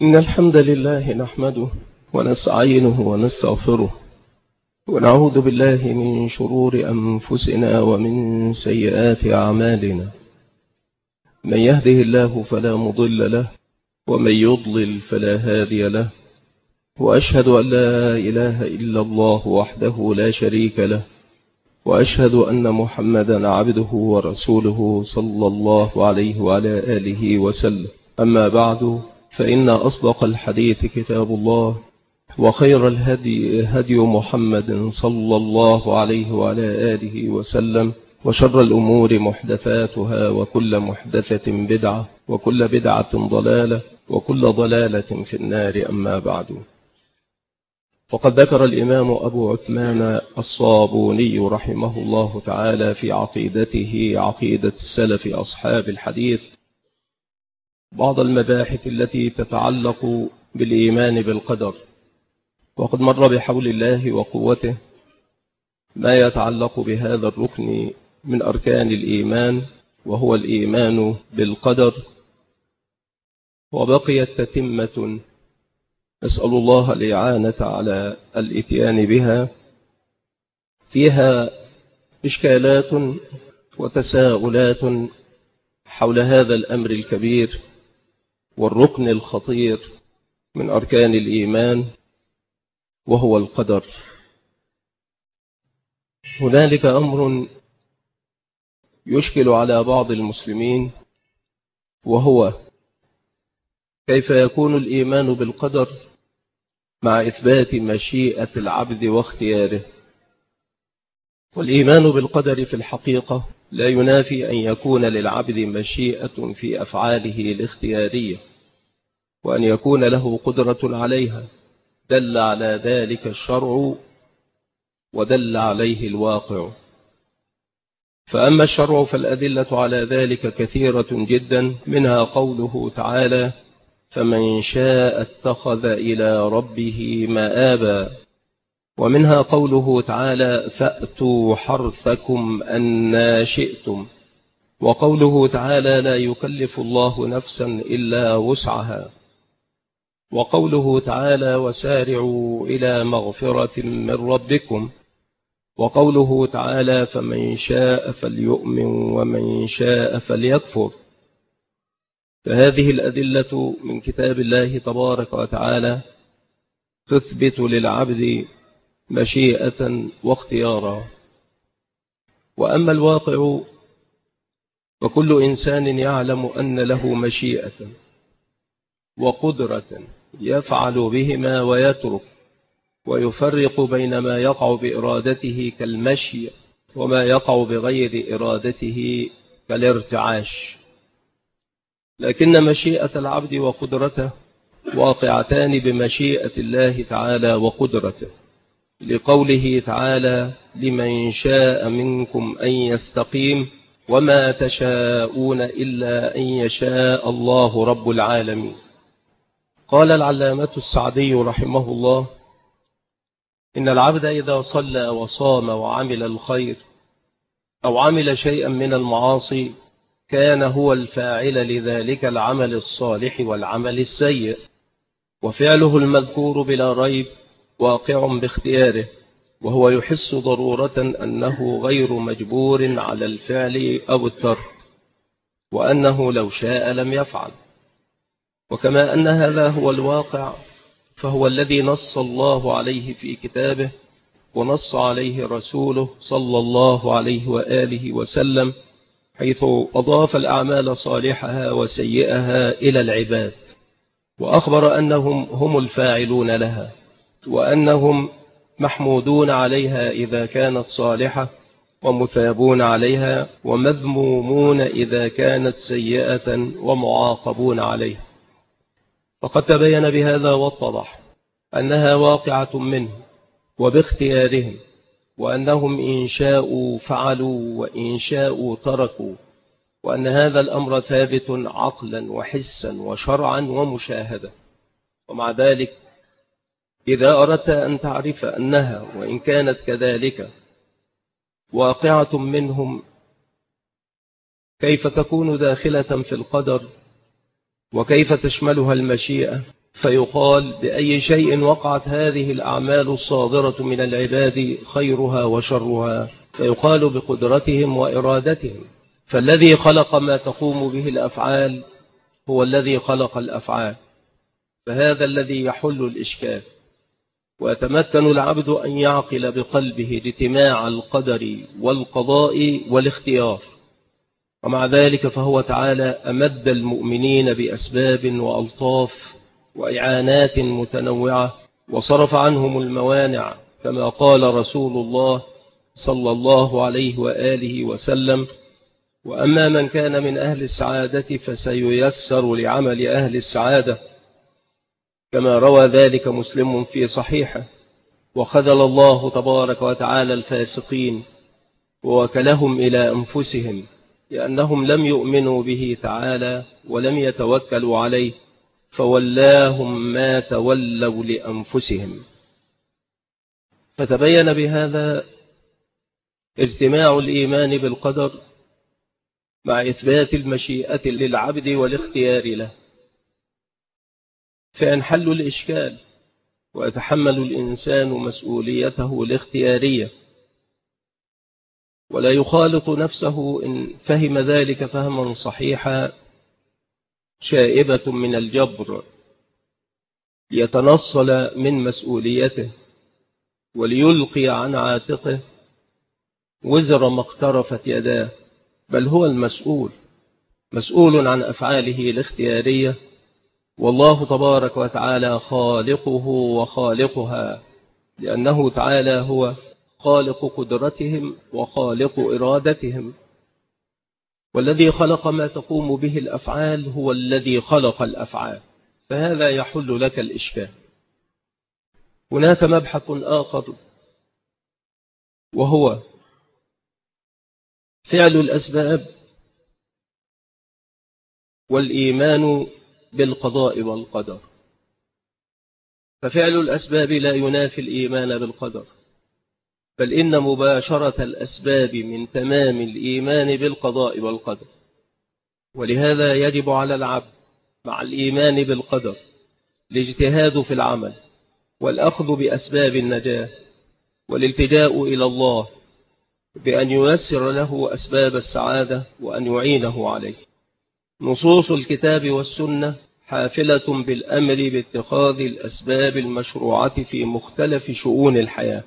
إن الحمد لله نحمده ونستعينه ونستغفره ونعوذ بالله من شرور أنفسنا ومن سيئات أعمالنا. من يهده الله فلا مضل له ومن يضلل فلا هادي له، وأشهد أن لا إله إلا الله وحده لا شريك له، وأشهد أن محمدا عبده ورسوله صلى الله عليه وعلى آله وسلم. أما بعد، فإن أصدق الحديث كتاب الله، وخير الهدي هدي محمد صلى الله عليه وعلى آله وسلم، وشر الأمور محدثاتها، وكل محدثة بدعة، وكل بدعة ضلالة، وكل ضلالة في النار. أما بعد، فقد ذكر الإمام أبو عثمان الصابوني رحمه الله تعالى في عقيدته عقيدة السلف أصحاب الحديث بعض المباحث التي تتعلق بالإيمان بالقدر، وقد مر بحول الله وقوته ما يتعلق بهذا الركن من أركان الإيمان، وهو الإيمان بالقدر. وبقيت تتمة أسأل الله الإعانة على الإتيان بها، فيها إشكالات وتساؤلات حول هذا الأمر الكبير والركن الخطير من أركان الإيمان، وهو القدر. هنالك أمر يشكل على بعض المسلمين، وهو كيف يكون الإيمان بالقدر مع إثبات مشيئة العبد واختياره. والإيمان بالقدر في الحقيقة لا ينافي أن يكون للعبد مشيئة في أفعاله الاختيارية، وأن يكون له قدرة عليها، دل على ذلك الشرع ودل عليه الواقع. فأما الشرع فالأدلة على ذلك كثيرة جدا، منها قوله تعالى: فمن شاء اتخذ إلى ربه مآبا، ومنها قوله تعالى: فأتوا حرثكم أنى شئتم، وقوله تعالى: لا يكلف الله نفسا إلا وسعها، وقوله تعالى: وسارعوا إلى مغفرة من ربكم، وقوله تعالى: فمن شاء فليؤمن ومن شاء فليكفر. فهذه الأدلة من كتاب الله تبارك وتعالى تثبت للعبد مشيئة واختيارا. وأما الواقع فكل إنسان يعلم أن له مشيئة وقدرة يفعل بهما ويترك، ويفرق بين ما يقع بإرادته كالمشي وما يقع بغير إرادته كالارتعاش. لكن مشيئة العبد وقدرته واقعتان بمشيئة الله تعالى وقدرته، لقوله تعالى: لمن شاء منكم أن يستقيم وما تشاءون إلا أن يشاء الله رب العالمين. قال العلامة السعدي رحمه الله: إن العبد إذا صلى وصام وعمل الخير أو عمل شيئا من المعاصي كان هو الفاعل لذلك العمل الصالح والعمل السيء، وفعله المذكور بلا ريب واقع باختياره، وهو يحس ضرورة أنه غير مجبور على الفعل أو الترك، وأنه لو شاء لم يفعل. وكما أن هذا هو الواقع، فهو الذي نص الله عليه في كتابه، ونص عليه رسوله صلى الله عليه وآله وسلم، حيث أضاف الأعمال صالحها وسيئها إلى العباد، وأخبر أنهم هم الفاعلون لها، وأنهم محمودون عليها إذا كانت صالحة، ومثابون عليها، ومذمومون إذا كانت سيئة، ومعاقبون عليها. فقد تبين بهذا واتضح أنها واقعة منهم وباختيارهم، وأنهم إن شاءوا فعلوا وإن شاءوا تركوا، وأن هذا الأمر ثابت عقلا وحسا وشرعا ومشاهدة. ومع ذلك إذا أردت أن تعرف أنها وإن كانت كذلك واقعة منهم، كيف تكون داخلة في القدر، وكيف تشملها المشيئة، فيقال بأي شيء وقعت هذه الأعمال الصادرة من العباد خيرها وشرها؟ فيقال بقدرتهم وإرادتهم. فالذي خلق ما تقوم به الأفعال هو الذي خلق الأفعال، فهذا الذي يحل الإشكال. ويتمكن العبد أن يعقل بقلبه اجتماع القدر والقضاء والاختيار. ومع ذلك فهو تعالى أمد المؤمنين بأسباب وألطاف وإعانات متنوعة، وصرف عنهم الموانع، كما قال رسول الله صلى الله عليه وآله وسلم: وأما من كان من أهل السعادة فسييسر لعمل أهل السعادة، كما روى ذلك مسلم في صحيحه. وخذل الله تبارك وتعالى الفاسقين ووكلهم إلى أنفسهم، لأنهم لم يؤمنوا به تعالى ولم يتوكلوا عليه، فولاهم ما تولوا لأنفسهم. فتبين بهذا اجتماع الإيمان بالقدر مع إثبات المشيئة للعبد والاختيار له، فينحل الإشكال ويتحمل الإنسان مسؤوليته الاختيارية، ولا يخالط نفسه إن فهم ذلك فهما صحيحا شائبة من الجبر، ليتنصل من مسؤوليته وليلقي عن عاتقه وزر ما اقترفت يداه، بل هو مسؤول عن أفعاله الاختيارية، والله تبارك وتعالى خالقه وخالقها، لأنه تعالى هو خالق قدرتهم وخالق إرادتهم. والذي خلق ما تقوم به الأفعال هو الذي خلق الأفعال، فهذا يحل لك الإشكال. هناك مبحث آخر، وهو فعل الأسباب والإيمان بالقضاء والقدر. ففعل الأسباب لا ينافي الإيمان بالقدر، بل إن مباشرة الأسباب من تمام الإيمان بالقضاء والقدر. ولهذا يجب على العبد مع الإيمان بالقدر الاجتهاد في العمل والأخذ بأسباب النجاة والالتجاء إلى الله بأن ييسر له أسباب السعادة وأن يعينه عليه. نصوص الكتاب والسنة حافلة بالأمر باتخاذ الأسباب المشروعة في مختلف شؤون الحياة،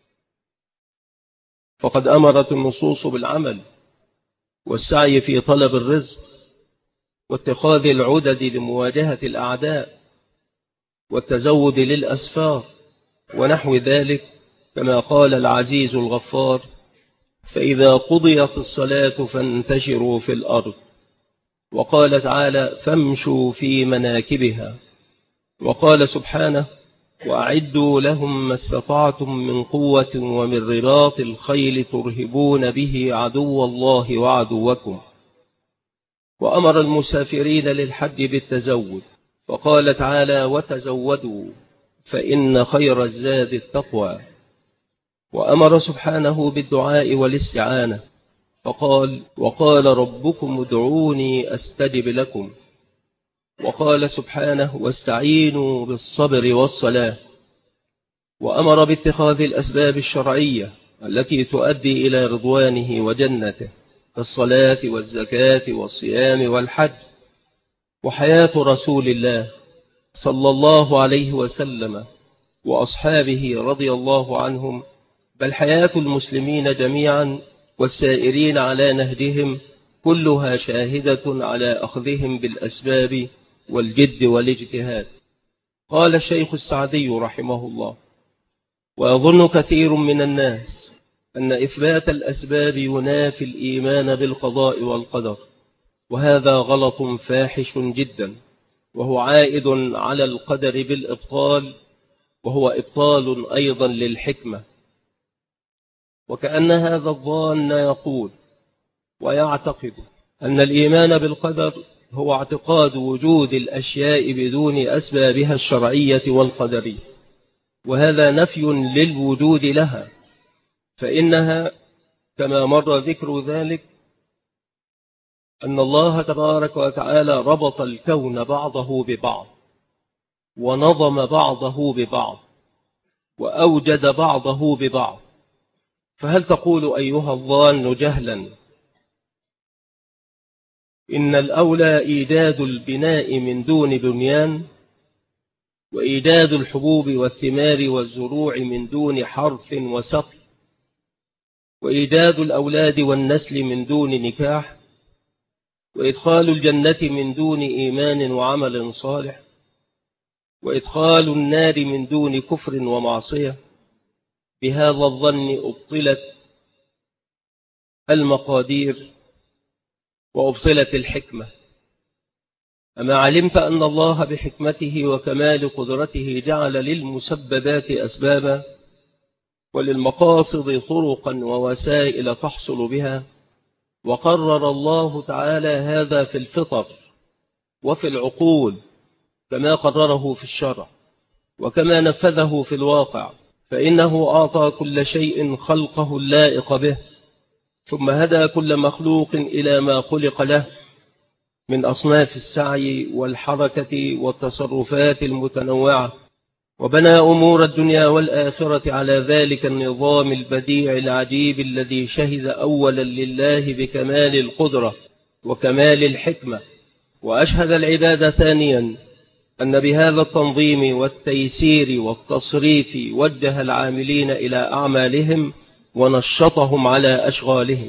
فقد أمرت النصوص بالعمل والسعي في طلب الرزق واتخاذ العدد لمواجهة الأعداء والتزود للأسفار ونحو ذلك، كما قال العزيز الغفار: فإذا قضيت الصلاة فانتشروا في الأرض. وقال تعالى: فامشوا في مناكبها. وقال سبحانه: وأعدوا لهم ما استطعتم من قوة ومن رباط الخيل ترهبون به عدو الله وعدوكم. وأمر المسافرين للحج بالتزود، وقال تعالى: وتزودوا فإن خير الزاد التقوى. وأمر سبحانه بالدعاء والاستعانة، فقال: وقال ربكم ادعوني أستجب لكم. وقال سبحانه: واستعينوا بالصبر والصلاة. وأمر باتخاذ الأسباب الشرعية التي تؤدي إلى رضوانه وجنته، كالصلاة والزكاة والصيام والحج. وحياة رسول الله صلى الله عليه وسلم وأصحابه رضي الله عنهم، بل حياة المسلمين جميعا والسائرين على نهجهم كلها شاهدة على أخذهم بالأسباب والجد والاجتهاد. قال الشيخ السعدي رحمه الله: ويظن كثير من الناس أن إثبات الأسباب ينافي الإيمان بالقضاء والقدر، وهذا غلط فاحش جدا، وهو عائد على القدر بالإبطال، وهو إبطال أيضا للحكمة. وكأن هذا الظان يقول ويعتقد أن الإيمان بالقدر هو اعتقاد وجود الأشياء بدون أسبابها الشرعية والقدرية، وهذا نفي للوجود لها، فإنها كما مر ذكر ذلك أن الله تبارك وتعالى ربط الكون بعضه ببعض، ونظم بعضه ببعض وأوجد بعضه ببعض. فهل تقول أيها الظان جهلا إن الأولى إيجاد البناء من دون بنيان، وإيجاد الحبوب والثمار والزروع من دون حرث وسقي، وإيجاد الأولاد والنسل من دون نكاح، وإدخال الجنة من دون إيمان وعمل صالح، وإدخال النار من دون كفر ومعصية؟ بهذا الظن أبطلت المقادير وأبطلت الحكمة. أما علمت أن الله بحكمته وكمال قدرته جعل للمسببات أسبابا وللمقاصد طرقا ووسائل تحصل بها، وقرر الله تعالى هذا في الفطر وفي العقول كما قرره في الشرع وكما نفذه في الواقع، فإنه أعطى كل شيء خلقه اللائق به، ثم هدى كل مخلوق إلى ما خلق له من أصناف السعي والحركة والتصرفات المتنوعة، وبنى أمور الدنيا والآخرة على ذلك النظام البديع العجيب الذي شهد أولا لله بكمال القدرة وكمال الحكمة، وأشهد العباد ثانيا أن بهذا التنظيم والتيسير والتصريف وجه العاملين إلى أعمالهم ونشطهم على أشغالهم.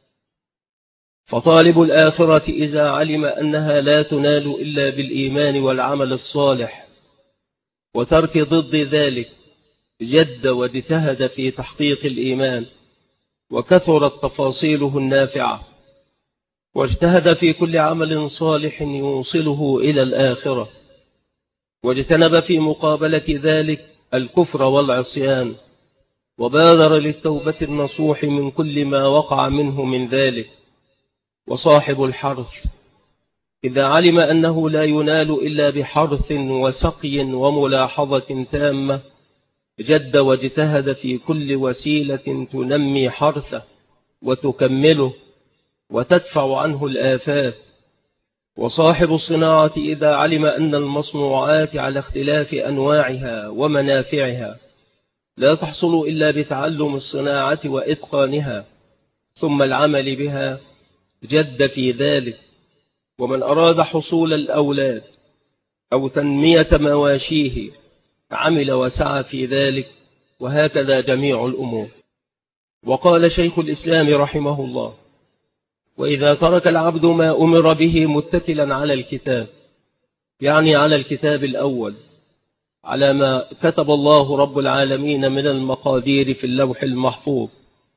فطالب الآخرة إذا علم أنها لا تنال إلا بالإيمان والعمل الصالح وترك ضد ذلك جد واجتهد في تحقيق الإيمان وكثرت تفاصيله النافعة، واجتهد في كل عمل صالح يوصله إلى الآخرة، واجتنب في مقابلة ذلك الكفر والعصيان، وبادر للتوبة النصوح من كل ما وقع منه من ذلك. وصاحب الحرث إذا علم أنه لا ينال إلا بحرث وسقي وملاحظة تامة جد واجتهد في كل وسيلة تنمي حرثه وتكمله وتدفع عنه الآفات. وصاحب الصناعة إذا علم أن المصنوعات على اختلاف أنواعها ومنافعها لا تحصل إلا بتعلم الصناعة وإتقانها ثم العمل بها جد في ذلك. ومن أراد حصول الأولاد أو تنمية مواشيه عمل وسعى في ذلك، وهكذا جميع الأمور. وقال شيخ الإسلام رحمه الله: وإذا ترك العبد ما أمر به متكلا على الكتاب، يعني على الكتاب الأول، على ما كتب الله رب العالمين من المقادير في اللوح المحفوظ،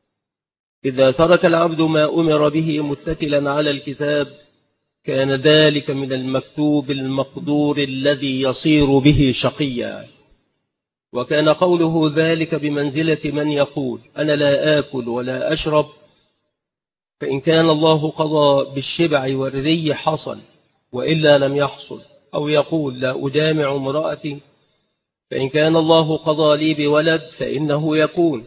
إذا ترك العبد ما أمر به متكلا على الكتاب كان ذلك من المكتوب المقدور الذي يصير به شقيا. وكان قوله ذلك بمنزلة من يقول أنا لا آكل ولا أشرب، فإن كان الله قضى بالشبع والري حصل وإلا لم يحصل، أو يقول لا أجامع امرأتي، فإن كان الله قضى لي بولد فإنه يكون.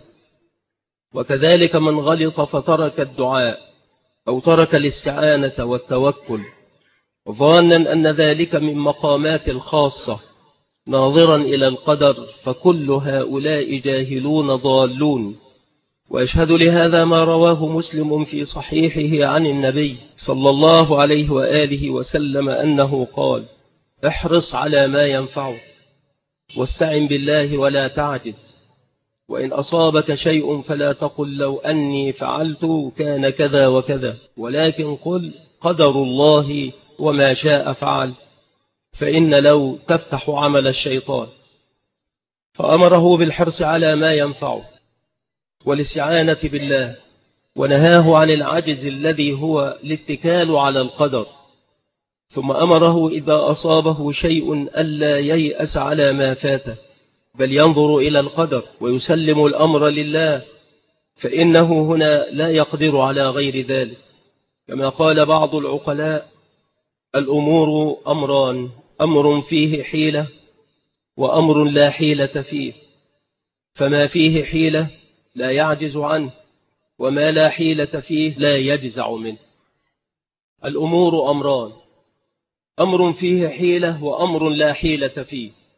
وكذلك من غلط فترك الدعاء أو ترك الاستعانة والتوكل ظانا أن ذلك من مقامات الخاصة ناظرا إلى القدر، فكل هؤلاء جاهلون ضالون. ويشهد لهذا ما رواه مسلم في صحيحه عن النبي صلى الله عليه وآله وسلم أنه قال: احرص على ما ينفعك واستعن بالله ولا تعجز، وإن أصابك شيء فلا تقل لو أني فعلت كان كذا وكذا، ولكن قل قدر الله وما شاء فعل، فإن لو تفتح عمل الشيطان. فأمره بالحرص على ما ينفعه والاستعانة بالله، ونهاه عن العجز الذي هو الاتكال على القدر. ثم أمره إذا أصابه شيء ألا ييأس على ما فاته، بل ينظر إلى القدر ويسلم الأمر لله، فإنه هنا لا يقدر على غير ذلك. كما قال بعض العقلاء: الأمور أمران، أمر فيه حيلة وأمر لا حيلة فيه، فما فيه حيلة لا يعجز عنه، وما لا حيلة فيه لا يجزع منه. الأمور أمران، أمر فيه حيلة وأمر لا حيلة فيه.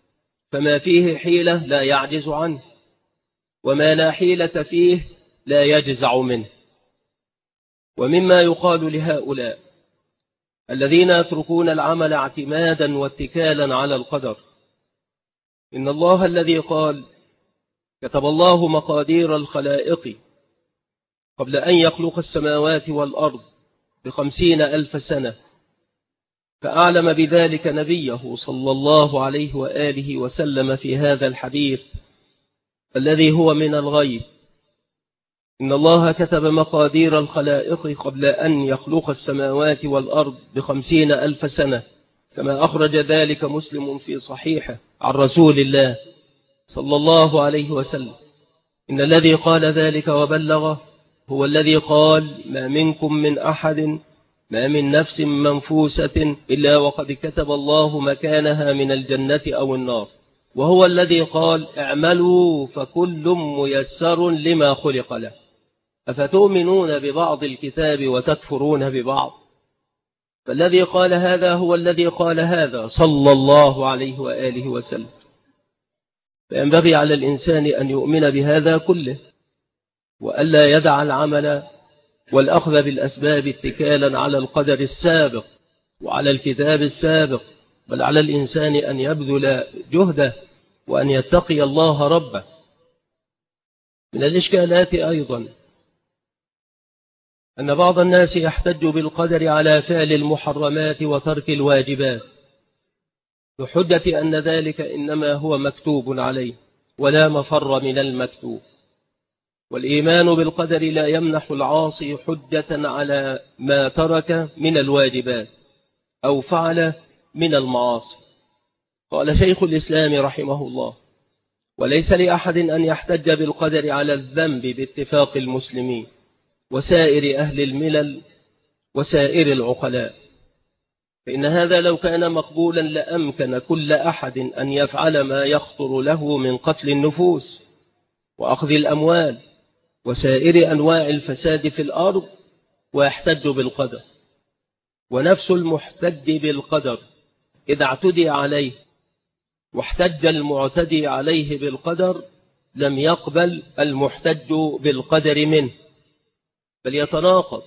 فما فيه حيلة لا يعجز عنه، وما لا حيلة فيه لا يجزع منه. ومما يقال لهؤلاء الذين يتركون العمل اعتمادا واتكالا على القدر، إن الله الذي قال كتب الله مقادير الخلائق قبل أن يخلق السماوات والأرض ب50,000 سنة، فأعلم بذلك نبيه صلى الله عليه وآله وسلم في هذا الحديث الذي هو من الغيب، إن الله كتب مقادير الخلائق قبل أن يخلق السماوات والأرض ب50,000 سنة، كما أخرج ذلك مسلم في صحيحه عن رسول الله صلى الله عليه وسلم، إن الذي قال ذلك وبلغه هو الذي قال ما منكم من أحد ما من نفس منفوسة إلا وقد كتب الله مكانها من الجنة أو النار، وهو الذي قال اعملوا فكل ميسر لما خلق له، أفتؤمنون ببعض الكتاب وتكفرون ببعض؟ فالذي قال هذا هو الذي قال هذا صلى الله عليه وآله وسلم. فينبغي على الإنسان أن يؤمن بهذا كله، وألا يدع العمل والأخذ بالأسباب اتكالا على القدر السابق وعلى الكتاب السابق، بل على الإنسان أن يبذل جهده وأن يتقي الله ربه. من الإشكالات أيضا أن بعض الناس يحتج بالقدر على فعل المحرمات وترك الواجبات بحجة أن ذلك إنما هو مكتوب عليه ولا مفر من المكتوب، والإيمان بالقدر لا يمنح العاصي حجة على ما ترك من الواجبات أو فعل من المعاصي. قال شيخ الإسلام رحمه الله: وليس لأحد أن يحتج بالقدر على الذنب باتفاق المسلمين وسائر أهل الملل وسائر العقلاء، فإن هذا لو كان مقبولا لأمكن كل أحد أن يفعل ما يخطر له من قتل النفوس وأخذ الأموال وسائر أنواع الفساد في الأرض ويحتج بالقدر. ونفس المحتج بالقدر إذا اعتدي عليه واحتج المعتدي عليه بالقدر لم يقبل المحتج بالقدر منه، بل يتناقض،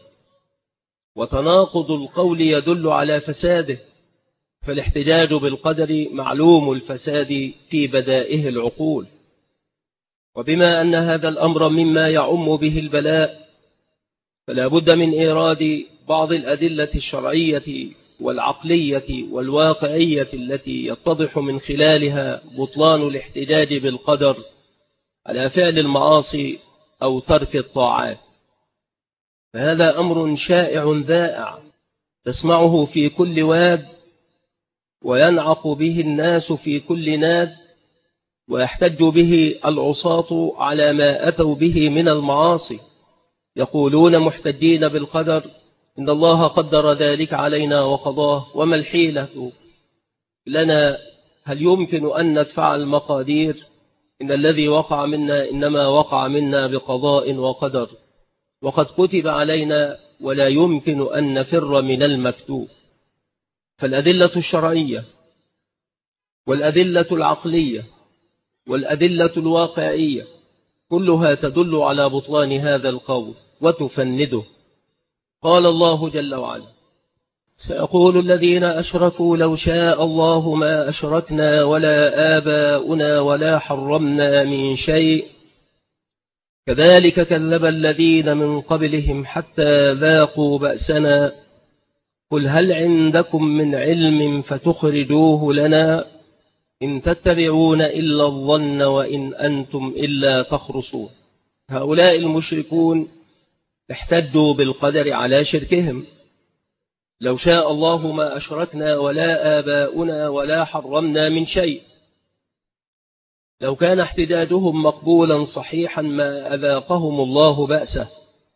وتناقض القول يدل على فساده، فالاحتجاج بالقدر معلوم الفساد في بدائه العقول. وبما أن هذا الأمر مما يعم به البلاء، فلا بد من إيراد بعض الأدلة الشرعية والعقلية والواقعية التي يتضح من خلالها بطلان الاحتجاج بالقدر على فعل المعاصي أو ترك الطاعات. فهذا أمر شائع ذائع تسمعه في كل واد، وينعق به الناس في كل ناد، ويحتج به العصاة على ما أتوا به من المعاصي، يقولون محتجين بالقدر: إن الله قدر ذلك علينا وقضاه، وما الحيلة لنا؟ هل يمكن أن ندفع المقادير؟ إن الذي وقع منا إنما وقع منا بقضاء وقدر، وقد كتب علينا ولا يمكن أن نفر من المكتوب. فالأدلة الشرعية والأدلة العقلية والأدلة الواقعية كلها تدل على بطلان هذا القول وتفنده. قال الله جل وعلا: سيقول الذين أشركوا لو شاء الله ما أشركنا ولا آباؤنا ولا حرمنا من شيء كذلك كذب الذين من قبلهم حتى ذاقوا بأسنا قل هل عندكم من علم فتخرجوه لنا إن تتبعون إلا الظن وإن أنتم إلا تخرصون. هؤلاء المشركون احتجوا بالقدر على شركهم: لو شاء الله ما أشركنا ولا آباؤنا ولا حرمنا من شيء. لو كان احتجاجهم مقبولا صحيحا ما أذاقهم الله بأسه.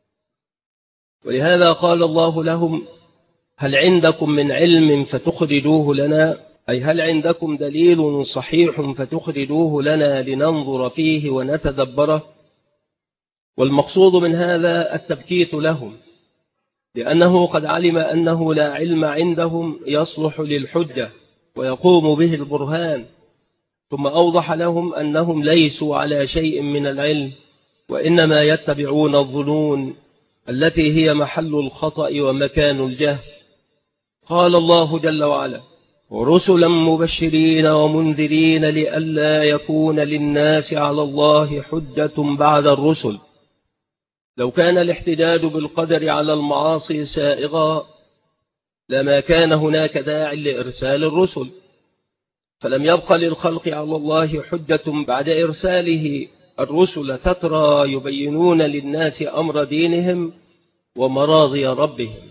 ولهذا قال الله لهم: هل عندكم من علم فتخرجوه لنا، أي هل عندكم دليل صحيح فتخرجوه لنا لننظر فيه ونتدبره. والمقصود من هذا التبكيت لهم، لأنه قد علم أنه لا علم عندهم يصلح للحجة ويقوم به البرهان، ثم أوضح لهم أنهم ليسوا على شيء من العلم، وإنما يتبعون الظنون التي هي محل الخطأ ومكان الجهل. قال الله جل وعلا: ورسلا مبشرين ومنذرين لئلا يكون للناس على الله حجة بعد الرسل. لو كان الاحتجاج بالقدر على المعاصي سائغا لما كان هناك داع لإرسال الرسل، فلم يبق للخلق على الله حجة بعد إرساله الرسل تترى يبينون للناس أمر دينهم ومراضي ربهم،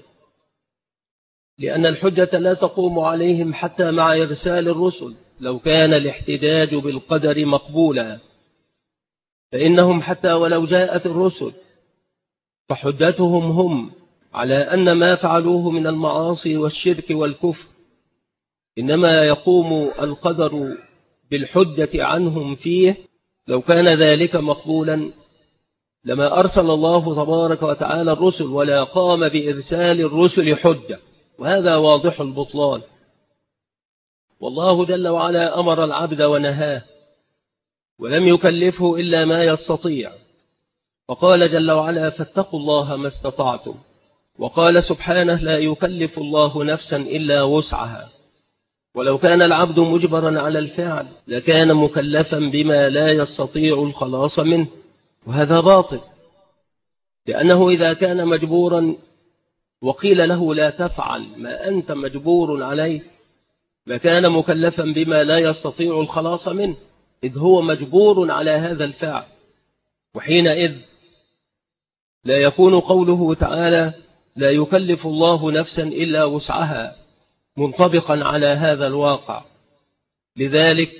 لأن الحجة لا تقوم عليهم حتى مع إرسال الرسل. لو كان الاحتجاج بالقدر مقبولا فإنهم حتى ولو جاءت الرسل فحجتهم هم على أن ما فعلوه من المعاصي والشرك والكفر إنما يقوم القدر بالحجة عنهم فيه. لو كان ذلك مقبولا لما أرسل الله تبارك وتعالى الرسل ولا قام بإرسال الرسل حجة، وهذا واضح البطلان. والله جل وعلا أمر العبد ونهاه ولم يكلفه إلا ما يستطيع، فقال جل وعلا: فاتقوا الله ما استطعتم. وقال سبحانه: لا يكلف الله نفسا إلا وسعها. ولو كان العبد مجبرا على الفعل لكان مكلفا بما لا يستطيع الخلاص منه، وهذا باطل، لأنه إذا كان مجبورا وقيل له لا تفعل ما أنت مجبور عليه لكان مكلفا بما لا يستطيع الخلاص منه، إذ هو مجبور على هذا الفعل. وحينئذ لا يكون قوله تعالى: لا يكلف الله نفسا إلا وسعها منطبقا على هذا الواقع. لذلك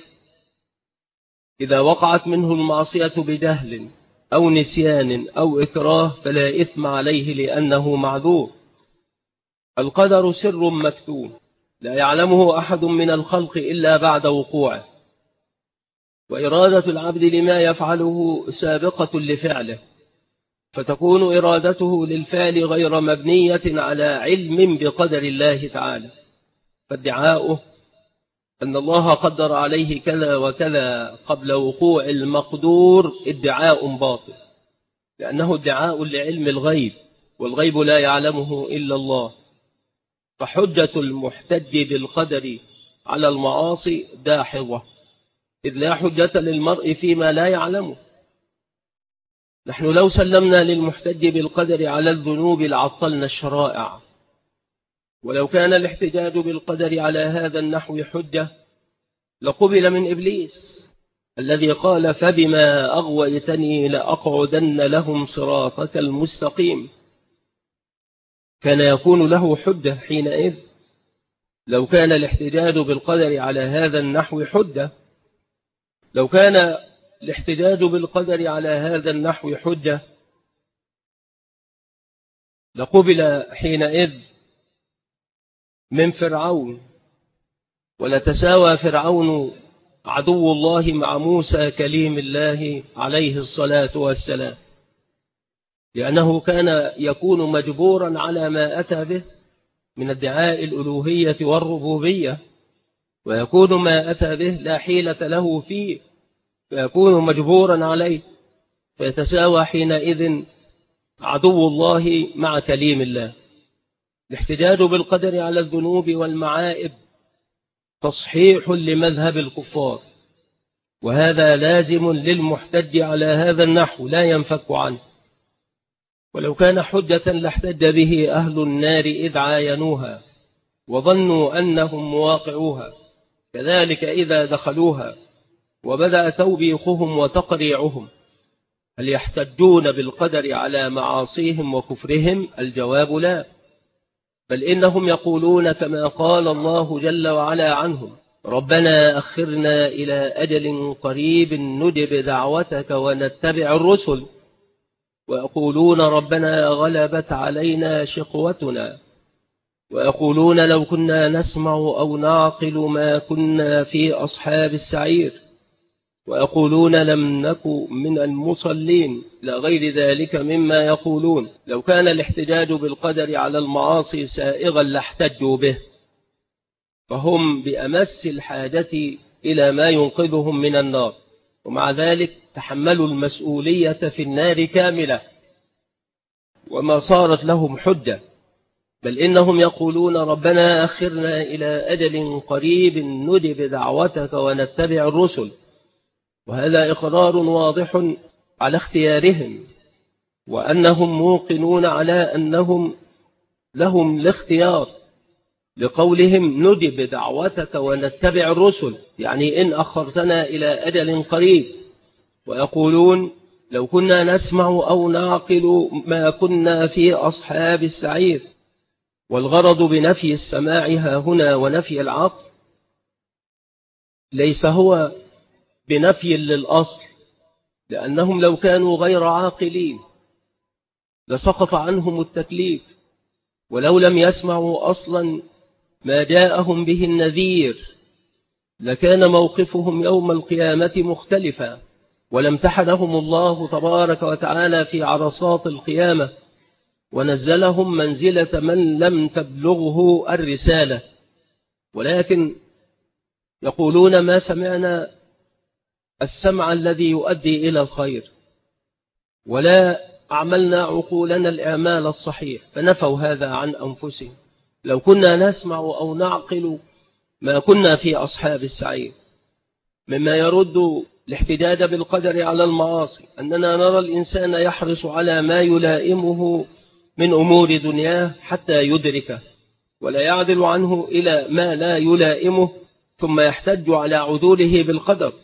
إذا وقعت منه المعصية بجهل أو نسيان أو إكراه فلا إثم عليه لأنه معذور. القدر سر مكتوم لا يعلمه أحد من الخلق إلا بعد وقوعه، وإرادة العبد لما يفعله سابقة لفعله، فتكون إرادته للفعل غير مبنية على علم بقدر الله تعالى، فادعاؤه أن الله قدر عليه كذا وكذا قبل وقوع المقدور ادعاء باطل، لأنه ادعاء لعلم الغيب، والغيب لا يعلمه إلا الله. فحجة المحتج بالقدر على المعاصي داحضة، إذ لا حجة للمرء فيما لا يعلمه. نحن لو سلمنا للمحتج بالقدر على الذنوب لعطلنا الشرائع، ولو كان الاحتجاج بالقدر على هذا النحو حجة لقبل من إبليس الذي قال: فبما أغويتني لأقعدن لهم صراطك المستقيم. كان يكون له حجة حينئذ لو كان الاحتجاج بالقدر على هذا النحو حجة. لو كان الاحتجاج بالقدر على هذا النحو حجة لقبل حينئذ من فرعون، ولتساوى فرعون عدو الله مع موسى كليم الله عليه الصلاة والسلام، لأنه كان يكون مجبورا على ما أتى به من ادعاء الألوهية والربوبية، ويكون ما أتى به لا حيلة له فيه فيكون مجبورا عليه، فيتساوى حينئذ عدو الله مع كليم الله. الاحتجاج بالقدر على الذنوب والمعائب تصحيح لمذهب الكفار، وهذا لازم للمحتج على هذا النحو لا ينفك عنه. ولو كان حجة لاحتج به أهل النار إذ عاينوها وظنوا أنهم مواقعوها، كذلك إذا دخلوها وبدأ توبيخهم وتقريعهم. هل يحتجون بالقدر على معاصيهم وكفرهم؟ الجواب لا، بل إنهم يقولون كما قال الله جل وعلا عنهم: ربنا أخرنا إلى أجل قريب نجب دعوتك ونتبع الرسل. ويقولون ربنا غلبت علينا شقوتنا، ويقولون لو كنا نسمع أو نعقل ما كنا في أصحاب السعير، ويقولون لم نك من المصلين، لا غير ذلك مما يقولون. لو كان الاحتجاج بالقدر على المعاصي سائغا لاحتجوا به، فهم بأمس الحاجة إلى ما ينقذهم من النار، ومع ذلك تحملوا المسؤولية في النار كاملة وما صارت لهم حجة، بل إنهم يقولون ربنا أخرنا إلى أجل قريب نجب دعوتك ونتبع الرسل. وهذا إقرار واضح على اختيارهم، وأنهم موقنون على أنهم لهم الاختيار، لقولهم نجب دعوتك ونتبع الرسل، يعني إن أخرتنا إلى أجل قريب. ويقولون لو كنا نسمع أو نعقل ما كنا في أصحاب السعير. والغرض بنفي السماع هنا ونفي العقل ليس هو بنفي للأصل، لأنهم لو كانوا غير عاقلين لسقط عنهم التكليف، ولو لم يسمعوا أصلا ما جاءهم به النذير لكان موقفهم يوم القيامة مختلفا، ولامتحنهم الله تبارك وتعالى في عرصات القيامة ونزلهم منزلة من لم تبلغه الرسالة. ولكن يقولون ما سمعنا السمع الذي يؤدي إلى الخير، ولا عملنا عقولنا الإعمال الصحيح، فنفوا هذا عن أنفسهم. لو كنا نسمع أو نعقل ما كنا في أصحاب السعير. مما يرد الاحتجاج بالقدر على المعاصي أننا نرى الإنسان يحرص على ما يلائمه من أمور دنياه حتى يدركه، ولا يعدل عنه إلى ما لا يلائمه ثم يحتج على عدوله بالقدر.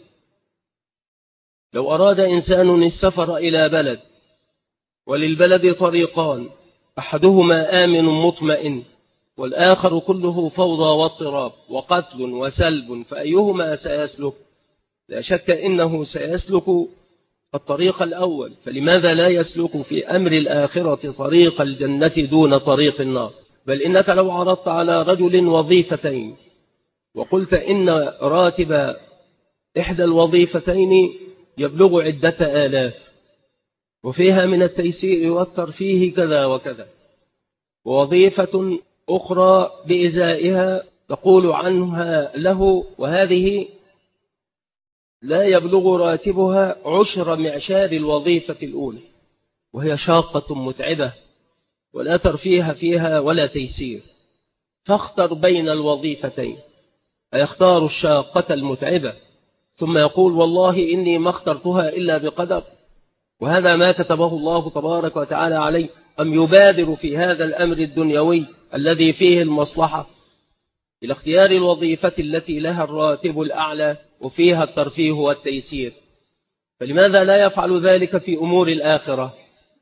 لو أراد إنسان السفر إلى بلد، وللبلد طريقان، أحدهما آمن مطمئن والآخر كله فوضى واضطراب وقتل وسلب، فأيهما سيسلك؟ لا شك إنه سيسلك الطريق الأول، فلماذا لا يسلك في أمر الآخرة طريق الجنة دون طريق النار؟ بل إنك لو عرضت على رجل وظيفتين وقلت إن راتب إحدى الوظيفتين يبلغ عدة آلاف، وفيها من التيسير والترفيه كذا وكذا، ووظيفة أخرى بإزائها تقول عنها له وهذه لا يبلغ راتبها 10 معشار الوظيفة الأولى، وهي شاقة متعبة ولا ترفيه فيها ولا تيسير، فاختر بين الوظيفتين. أيختار الشاقة المتعبة ثم يقول والله إني ما اخترتها إلا بقدر، وهذا ما كتبه الله تبارك وتعالى عليه، أم يبادر في هذا الأمر الدنيوي الذي فيه المصلحة إلى اختيار الوظيفة التي لها الراتب الأعلى وفيها الترفيه والتيسير؟ فلماذا لا يفعل ذلك في أمور الآخرة؟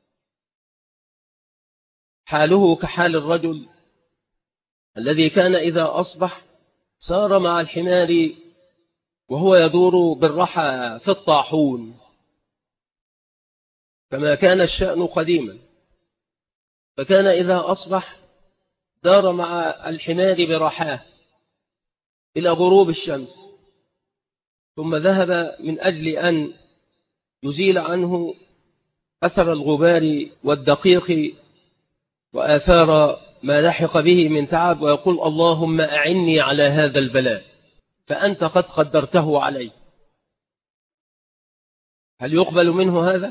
حاله كحال الرجل الذي كان إذا أصبح سار مع الحمار وهو يدور بالرحى في الطاحون، كما كان الشأن قديما، فكان إذا أصبح دار مع الحمار برحاه إلى غروب الشمس، ثم ذهب من أجل أن يزيل عنه أثر الغبار والدقيق وآثار ما لحق به من تعب، ويقول اللهم أعني على هذا البلاء فأنت قد قدرته علي. هل يقبل منه هذا؟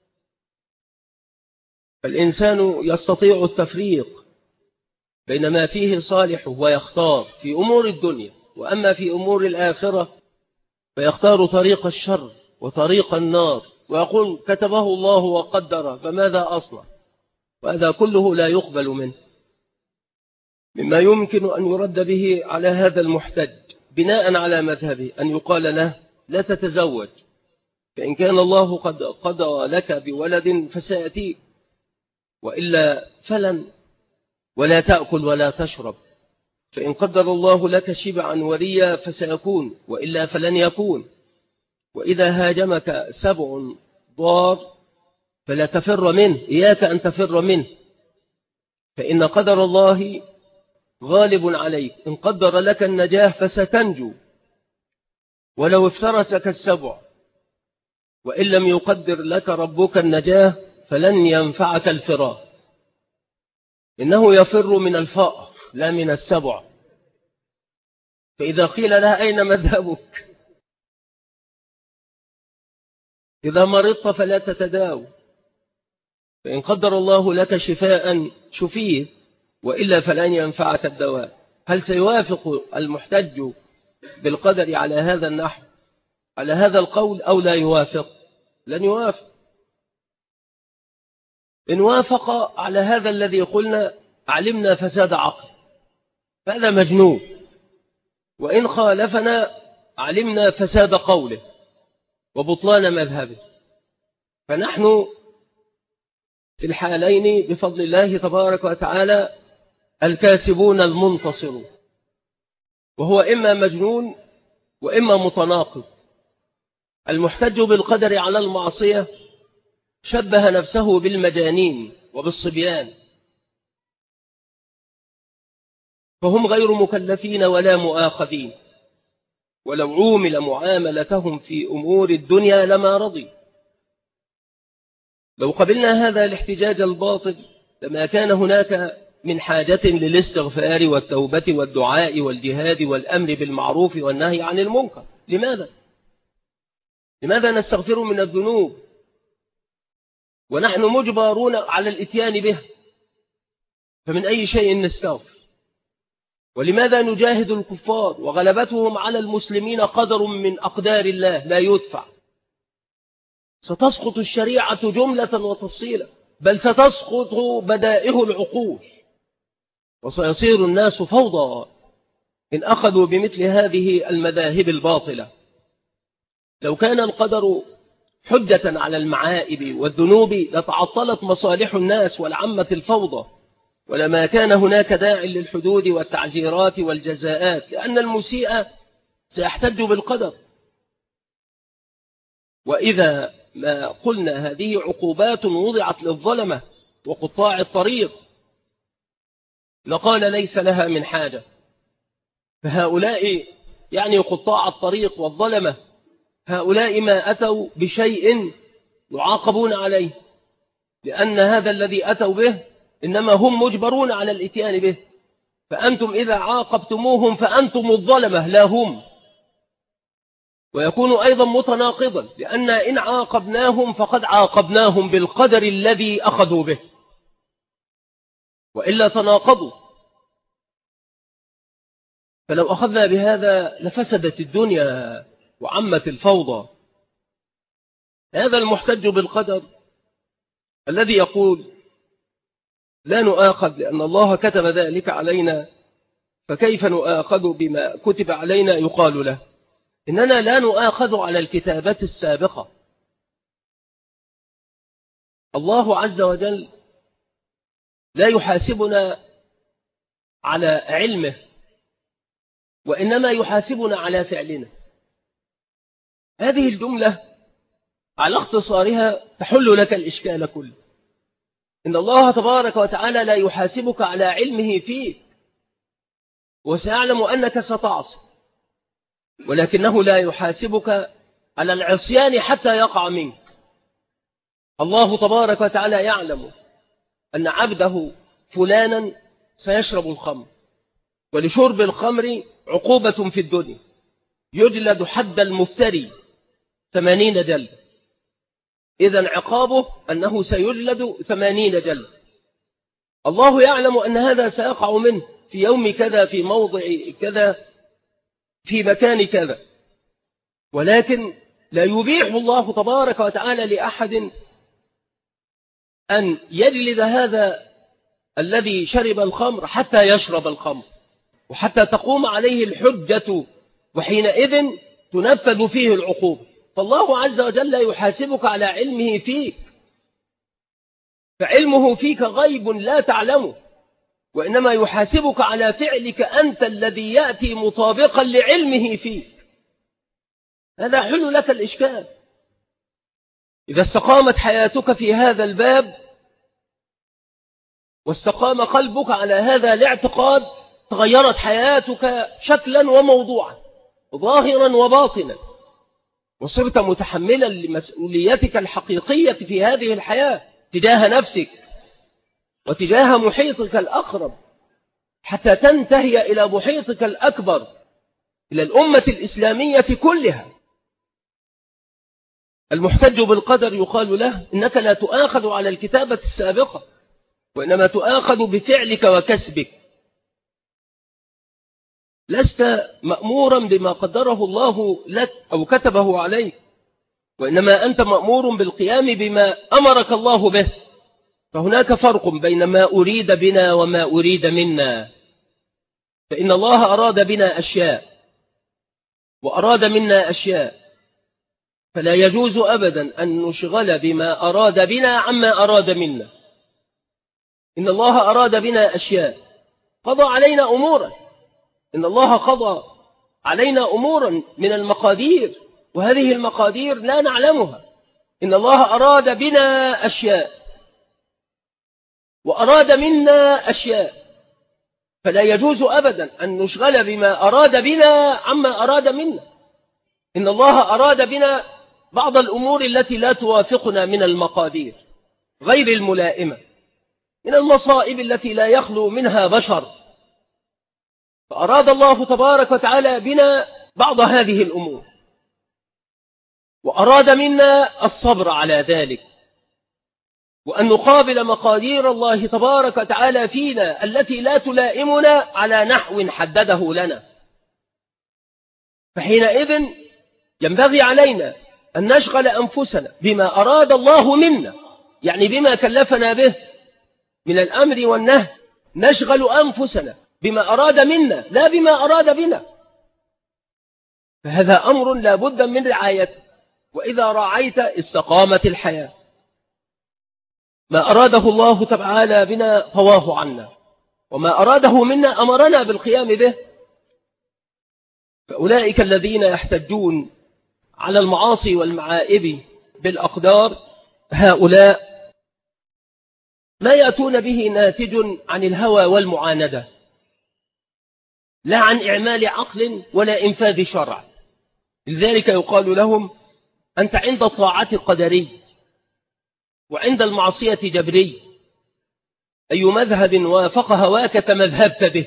فالإنسان يستطيع التفريق بين ما فيه صالحه ويختار في أمور الدنيا، وأما في أمور الآخرة فيختار طريق الشر وطريق النار ويقول كتبه الله وقدره فماذا أصنع؟ وهذا كله لا يقبل منه. مما يمكن أن يرد به على هذا المحتج بناء على مذهبه أن يقال له لا تتزوج، فإن كان الله قد قضى لك بولد فسيأتي، وإلا فلن، ولا تأكل ولا تشرب، فإن قدر الله لك شبعا وريا فسيكون، وإلا فلن يكون. وإذا هاجمك سبع ضار فلا تفر منه، إياك أن تفر منه، فإن قدر الله غالب عليك، إن قدر لك النجاة فستنجو ولو افترسك السبع، وإن لم يقدر لك ربك النجاة فلن ينفعك الفرار، إنه يفر من الفأر لا من السبع. فإذا قيل لها أين مذهبك إذا مرضت فلا تتداوى، فإن قدر الله لك شفاء شفيت، وإلا فلن ينفعك الدواء. هل سيوافق المحتج بالقدر على هذا النحو، على هذا القول، أو لا يوافق؟ لن يوافق. إن وافق على هذا الذي قلنا علمنا فساد عقل، هذا مجنون. وإن خالفنا علمنا فساد قوله وبطلان مذهبه. فنحن في الحالين بفضل الله تبارك وتعالى الكاسبون المنتصرون، وهو إما مجنون وإما متناقض. المحتج بالقدر على المعصية شبه نفسه بالمجانين وبالصبيان، فهم غير مكلفين ولا مؤاخذين، ولو عومل معاملتهم في أمور الدنيا لما رضي. لو قبلنا هذا الاحتجاج الباطل لما كان هناك من حاجة للاستغفار والتوبة والدعاء والجهاد والأمر بالمعروف والنهي عن المنكر. لماذا نستغفر من الذنوب ونحن مجبرون على الإتيان به؟ فمن أي شيء نستغفر؟ ولماذا نجاهد الكفار وغلبتهم على المسلمين قدر من أقدار الله لا يدفع؟ ستسقط الشريعة جملة وتفصيلا، بل ستسقط بدائه العقول، وسيصير الناس فوضى إن أخذوا بمثل هذه المذاهب الباطلة. لو كان القدر حجة على المعائب والذنوب لتعطلت مصالح الناس والعامة الفوضى، ولما كان هناك داع للحدود والتعزيرات والجزاءات، لأن المسيء سيحتج بالقدر. وإذا ما قلنا هذه عقوبات وضعت للظلمة وقطاع الطريق لقال ليس لها من حاجة. فهؤلاء يعني قطاع الطريق والظلمة، هؤلاء ما أتوا بشيء يعاقبون عليه، لأن هذا الذي أتوا به إنما هم مجبرون على الإتيان به. فأنتم إذا عاقبتموهم فأنتم الظلمة لا هم. ويكون أيضا متناقضا، لأن إن عاقبناهم فقد عاقبناهم بالقدر الذي أخذوا به، وإلا تناقضوا. فلو أخذنا بهذا لفسدت الدنيا وعمت الفوضى. هذا المحتج بالقدر الذي يقول لا نؤاخذ لأن الله كتب ذلك علينا، فكيف نؤاخذ بما كتب علينا؟ يقال له إننا لا نؤاخذ على الكتابة السابقة. الله عز وجل لا يحاسبنا على علمه، وإنما يحاسبنا على فعلنا. هذه الجملة على اختصارها تحل لك الإشكال كله. إن الله تبارك وتعالى لا يحاسبك على علمه فيك، وسيعلم أنك ستعصي، ولكنه لا يحاسبك على العصيان حتى يقع منك. الله تبارك وتعالى يعلم أن عبده فلانا سيشرب الخمر، ولشرب الخمر عقوبة في الدنيا، يجلد حد المفتري 80 جلدة. إذن عقابه أنه سيجلد 80 جلدة. الله يعلم أن هذا سيقع منه في يوم كذا، في موضع كذا، في مكان كذا، ولكن لا يبيح الله تبارك وتعالى لأحد أن يجلد هذا الذي شرب الخمر حتى يشرب الخمر، وحتى تقوم عليه الحجة، وحينئذ تنفذ فيه العقوبة. فالله عز وجل لا يحاسبك على علمه فيك، فعلمه فيك غيب لا تعلمه، وإنما يحاسبك على فعلك أنت الذي يأتي مطابقا لعلمه فيك. هذا حل لك الإشكال. إذا استقامت حياتك في هذا الباب واستقام قلبك على هذا الاعتقاد، تغيرت حياتك شكلا وموضوعا، ظاهرا وباطنا، وصرت متحملا لمسؤوليتك الحقيقية في هذه الحياة تجاه نفسك وتجاه محيطك الأقرب، حتى تنتهي إلى محيطك الأكبر، إلى الأمة الإسلامية كلها. المحتج بالقدر يقال له إنك لا تؤاخذ على الكتابة السابقة، وإنما تؤاخذ بفعلك وكسبك. لست مأمورا بما قدره الله لك أو كتبه عليك، وإنما أنت مأمور بالقيام بما أمرك الله به. فهناك فرق بين ما أريد بنا وما أريد منا. فإن الله أراد بنا أشياء وأراد منا أشياء، فلا يجوز أبدا أن نشغل بما أراد بنا عما أراد منا. إن الله أراد بنا أشياء، قضى علينا أمورا. إن الله قضى علينا أمورا من المقادير، وهذه المقادير لا نعلمها. إن الله أراد بنا أشياء وأراد منا أشياء، فلا يجوز أبدا أن نشغل بما أراد بنا عما أراد منا. إن الله أراد بنا بعض الأمور التي لا توافقنا من المقادير غير الملائمة، من المصائب التي لا يخلو منها بشر. فأراد الله تبارك وتعالى بنا بعض هذه الأمور، وأراد منا الصبر على ذلك، وأن نقابل مقادير الله تبارك وتعالى فينا التي لا تلائمنا على نحو حدده لنا. فحينئذ ينبغي علينا أن نشغل أنفسنا بما أراد الله منا، يعني بما كلفنا به من الأمر والنهي. نشغل أنفسنا بما أراد منا لا بما أراد بنا. فهذا أمر لا بد من رعايته، وإذا رعيت استقامت الحياة. ما أراده الله تعالى بنا طواه عنا، وما أراده منا أمرنا بالقيام به. فأولئك الذين يحتجون على المعاصي والمعائب بالأقدار، هؤلاء ما يأتون به ناتج عن الهوى والمعاندة، لا عن إعمال عقل ولا إنفاذ شرع. لذلك يقال لهم: أنت عند الطاعة قدري، وعند المعصية جبري، أي مذهب وافق هواك تمذهبت به.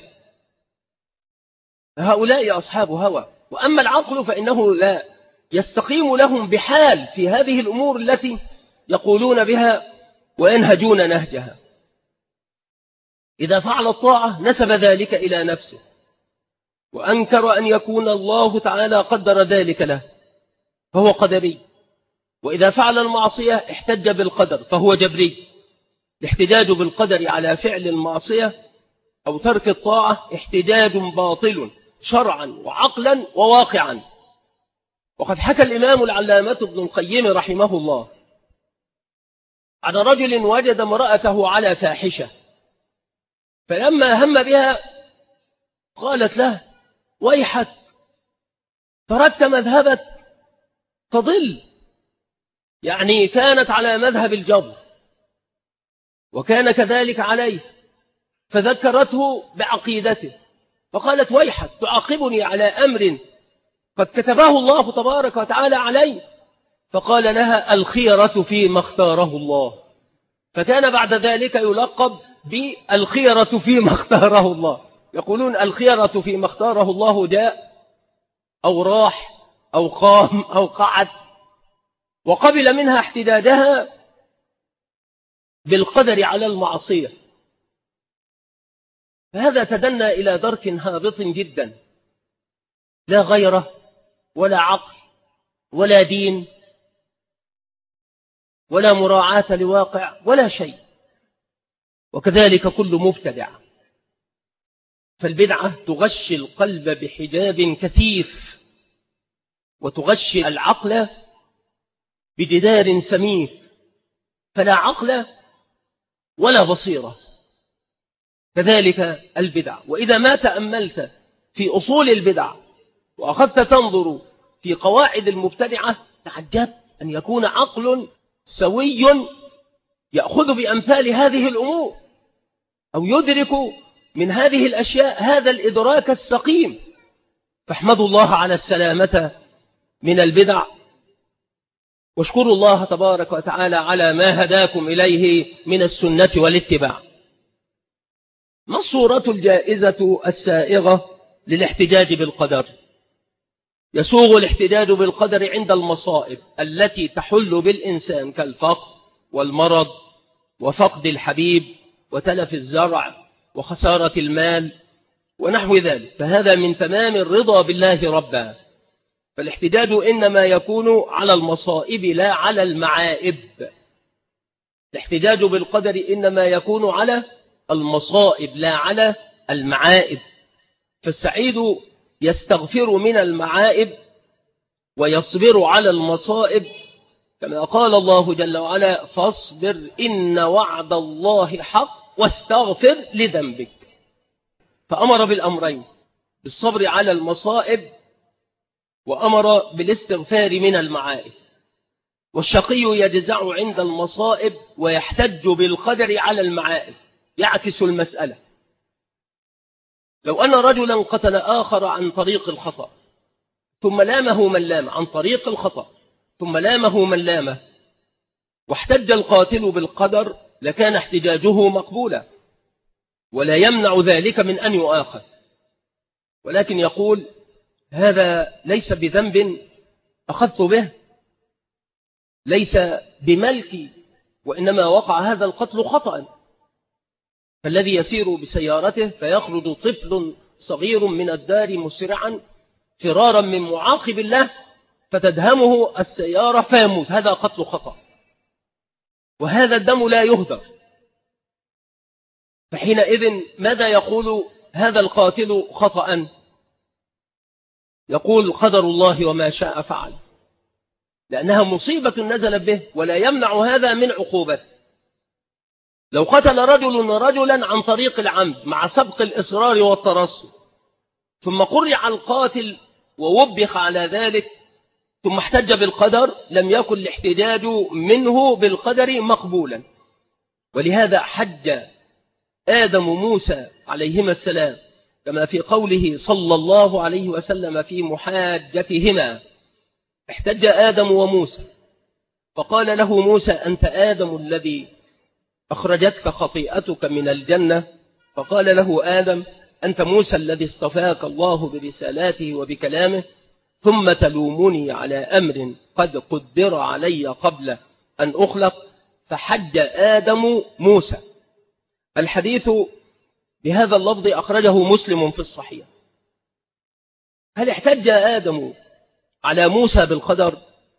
هؤلاء أصحاب هوى. وأما العقل فإنه لا يستقيم لهم بحال في هذه الأمور التي يقولون بها وينهجون نهجها. إذا فعل الطاعة نسب ذلك إلى نفسه، وأنكر أن يكون الله تعالى قدر ذلك له، فهو قدري. وإذا فعل المعصية احتج بالقدر، فهو جبري. الاحتجاج بالقدر على فعل المعصية أو ترك الطاعة احتجاج باطل شرعا وعقلا وواقعا. وقد حكى الإمام العلامة ابن القيم رحمه الله عن رجل وجد امرأته على فاحشة، فلما هم بها قالت له: ويحك، تركت مذهبك تضل. يعني كانت على مذهب الجبر وكان كذلك عليه، فذكرته بعقيدته فقالت: ويحك، تعاقبني على أمر قد كتبه الله تبارك وتعالى علي. فقال لها: الخيرة فيما اختاره الله. فكان بعد ذلك يلقب بالخيرة فيما اختاره الله. يقولون الخيرة فيما اختاره الله، جاء أو راح أو قام أو قعد، وقبل منها احتجاجها بالقدر على المعصية. فهذا تدنى إلى درك هابط جدا، لا غيره ولا عقل ولا دين ولا مراعاة لواقع ولا شيء. وكذلك كل مبتدع. فالبدعة تغشي القلب بحجاب كثيف، وتغشي العقل بجدار سميك، فلا عقل ولا بصيرة. كذلك البدع. وإذا ما تأملت في أصول البدع وأخذت تنظر في قواعد المبتدعة، تعجبت أن يكون عقل سوي يأخذ بأمثال هذه الأمور، أو يدرك من هذه الأشياء هذا الإدراك السقيم. فاحمدوا الله على السلامة من البدع، واشكروا الله تبارك وتعالى على ما هداكم إليه من السنة والاتباع. ما الصورة الجائزة السائغة للاحتجاج بالقدر؟ يسوغ الاحتجاج بالقدر عند المصائب التي تحل بالإنسان كالفقر والمرض وفقد الحبيب وتلف الزرع وخسارة المال ونحو ذلك، فهذا من تمام الرضا بالله ربا. فالاحتجاج إنما يكون على المصائب لا على المعائب. الاحتجاج بالقدر إنما يكون على المصائب لا على المعائب. فالسعيد يستغفر من المعائب ويصبر على المصائب، كما قال الله جل وعلا: فاصبر إن وعد الله حق واستغفر لذنبك. فأمر بالأمرين، بالصبر على المصائب وأمر بالاستغفار من المعائب. والشقي يجزع عند المصائب ويحتج بالقدر على المعائب، يعكس المسألة. لو أن رجلا قتل آخر عن طريق الخطأ ثم لامه من لام عن طريق الخطأ ثم لامه من لامه واحتج القاتل بالقدر لكان احتجاجه مقبولا ولا يمنع ذلك من أن يؤاخذ، ولكن يقول: هذا ليس بذنب أخذت به، ليس بملكي، وإنما وقع هذا القتل خطأ. فالذي يسير بسيارته فيخرج طفل صغير من الدار مسرعا فرارا من معاقب الله فتدهمه السيارة فيموت، هذا قتل خطأ، وهذا الدم لا يهدر. فحينئذ ماذا يقول هذا القاتل خطأ؟ يقول: قدر الله وما شاء فعل، لأنها مصيبة نزل به ولا يمنع هذا من عقوبته. لو قتل رجل رجلا عن طريق العمد مع سبق الإصرار والترصد ثم قرع القاتل ووبخ على ذلك ثم احتج بالقدر، لم يكن الاحتجاج منه بالقدر مقبولا. ولهذا حج آدم موسى عليهما السلام، كما في قوله صلى الله عليه وسلم في محاجتهما: احتج آدم وموسى فقال له موسى: أنت آدم الذي أخرجتك خطيئتك من الجنة؟ فقال له آدم: أنت موسى الذي اصطفاك الله برسالاته وبكلامه، ثم تلومني على أمر قد قدر علي قبل أن أخلق. فحج آدم موسى. الحديث بهذا اللفظ أخرجه مسلم في الصحيح. هل احتج آدم على موسى بالقدر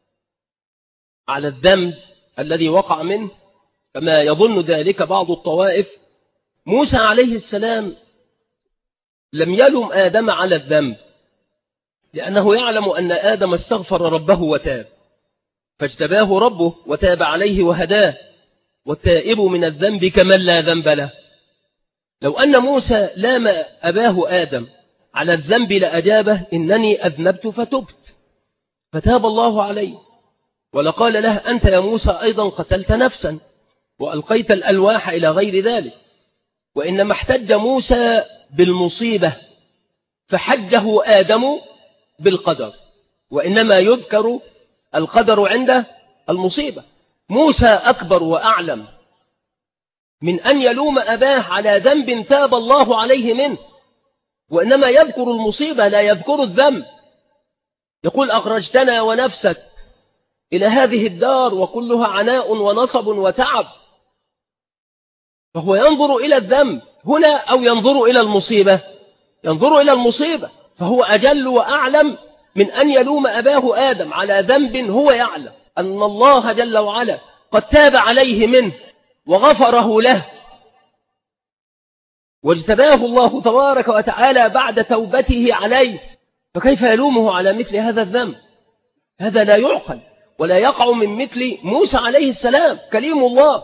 على الذنب الذي وقع منه كما يظن ذلك بعض الطوائف؟ موسى عليه السلام لم يلم آدم على الذنب، لأنه يعلم أن آدم استغفر ربه وتاب، فاجتباه ربه وتاب عليه وهداه، والتائب من الذنب كمن لا ذنب له. لو أن موسى لام أباه آدم على الذنب لأجابه: إنني أذنبت فتبت، فتاب الله عليه ولقال له: أنت يا موسى أيضا قتلت نفسا وألقيت الألواح إلى غير ذلك. وإنما احتج موسى بالمصيبة فحجه آدم بالقدر، وإنما يذكر القدر عند المصيبة. موسى أكبر وأعلم من أن يلوم أباه على ذنب تاب الله عليه منه، وإنما يذكر المصيبة لا يذكر الذنب. يقول: أخرجتنا ونفسك إلى هذه الدار وكلها عناء ونصب وتعب. فهو ينظر إلى الذنب هنا أو ينظر إلى المصيبة؟ ينظر إلى المصيبة، فهو أجل وأعلم من أن يلوم أباه آدم على ذنب هو يعلم أن الله جل وعلا قد تاب عليه منه وغفره له واجتباه الله تبارك وتعالى بعد توبته عليه، فكيف يلومه على مثل هذا الذنب؟ هذا لا يعقل ولا يقع من مثل موسى عليه السلام كليم الله.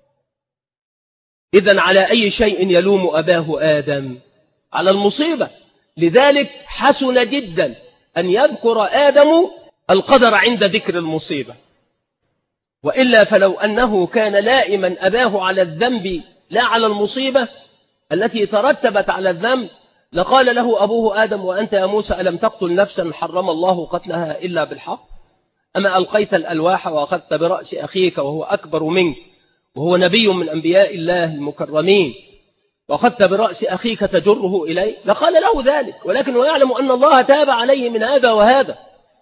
إذن على أي شيء يلوم أباه آدم؟ على المصيبة. لذلك حسن جدا أن يذكر آدم القدر عند ذكر المصيبة، وإلا فلو أنه كان لائما أباه على الذنب لا على المصيبة التي ترتبت على الذنب لقال له أبوه آدم: وأنت يا موسى ألم تقتل نفسا حرم الله قتلها إلا بالحق؟ أما ألقيت الألواح وأخذت برأس أخيك وهو أكبر منك وهو نبي من أنبياء الله المكرمين وأخذت برأس أخيك تجره إليه لقال له ذلك، ولكن ويعلم أن الله تاب عليه من هذا وهذا.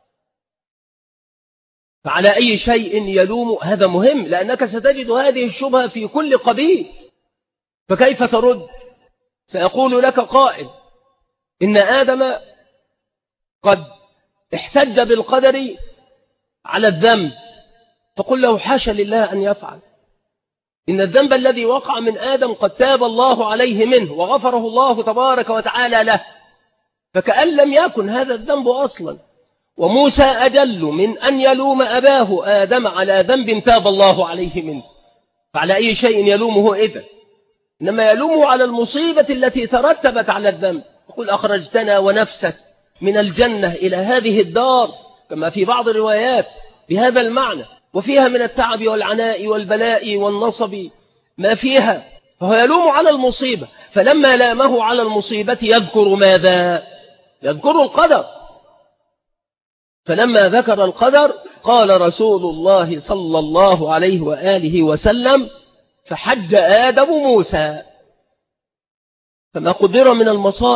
فعلى أي شيء يلوم؟ هذا مهم، لأنك ستجد هذه الشبهة في كل قبيل، فكيف ترد؟ سيقول لك قائل إن آدم قد احتج بالقدر على الذنب، فقل له حاشا لله أن يفعل، إن الذنب الذي وقع من آدم قد تاب الله عليه منه وغفره الله تبارك وتعالى له، فكأن لم يكن هذا الذنب أصلا. وموسى أجل من أن يلوم أباه آدم على ذنب تاب الله عليه منه، فعلى أي شيء يلومه إذن؟ إنما يلومه على المصيبة التي ترتبت على الذنب. يقول أخرجتنا ونفسك من الجنة إلى هذه الدار، كما في بعض الروايات بهذا المعنى، وفيها من التعب والعناء والبلاء والنصب ما فيها، فهو يلوم على المصيبة. فلما لامه على المصيبة يذكر ماذا؟ يذكر القدر. فلما ذكر القدر قال رسول الله صلى الله عليه وآله وسلم فحج آدم موسى. فما قدر من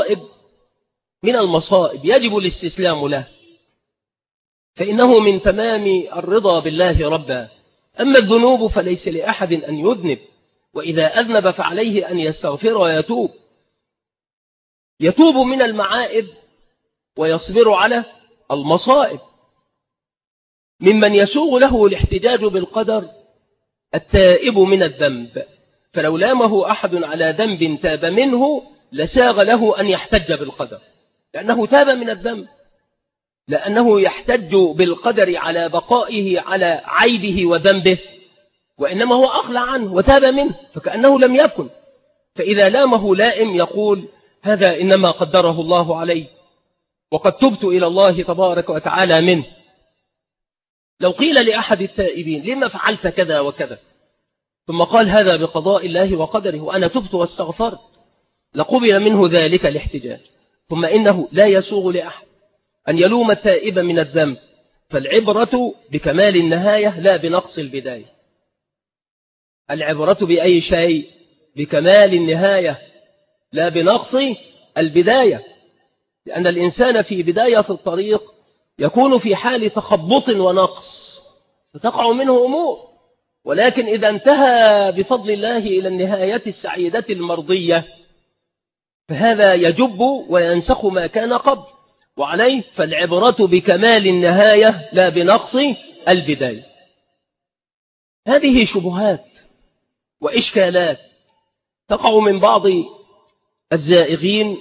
المصائب يجب الاستسلام له، فإنه من تمام الرضا بالله ربا. أما الذنوب فليس لأحد أن يذنب، وإذا أذنب فعليه أن يستغفر ويتوب، يتوب من المعائب ويصبر على المصائب. ممن يسوغ له الاحتجاج بالقدر التائب من الذنب، فلو لامه أحد على ذنب تاب منه لساغ له أن يحتج بالقدر، لأنه تاب من الذنب، لأنه يحتج بالقدر على بقائه على عيبه وذنبه، وإنما هو أخلع عنه وتاب منه فكأنه لم يكن. فإذا لامه لائم يقول هذا إنما قدره الله عليه وقد تبت إلى الله تبارك وتعالى منه. لو قيل لأحد التائبين لما فعلت كذا وكذا، ثم قال هذا بقضاء الله وقدره وأنا تبت واستغفرت، لقبل منه ذلك الاحتجاج. ثم إنه لا يسوغ لأحد أن يلوم التائب من الذنب، فالعبرة بكمال النهاية لا بنقص البداية. العبرة بأي شيء؟ بكمال النهاية لا بنقص البداية، لأن الإنسان في بداية الطريق يكون في حال تخبط ونقص فتقع منه أمور، ولكن إذا انتهى بفضل الله إلى النهاية السعيدة المرضية فهذا يجب وينسخ ما كان قبل، وعليه فالعبرة بكمال النهاية لا بنقص البداية. هذه شبهات وإشكالات تقع من بعض الزائغين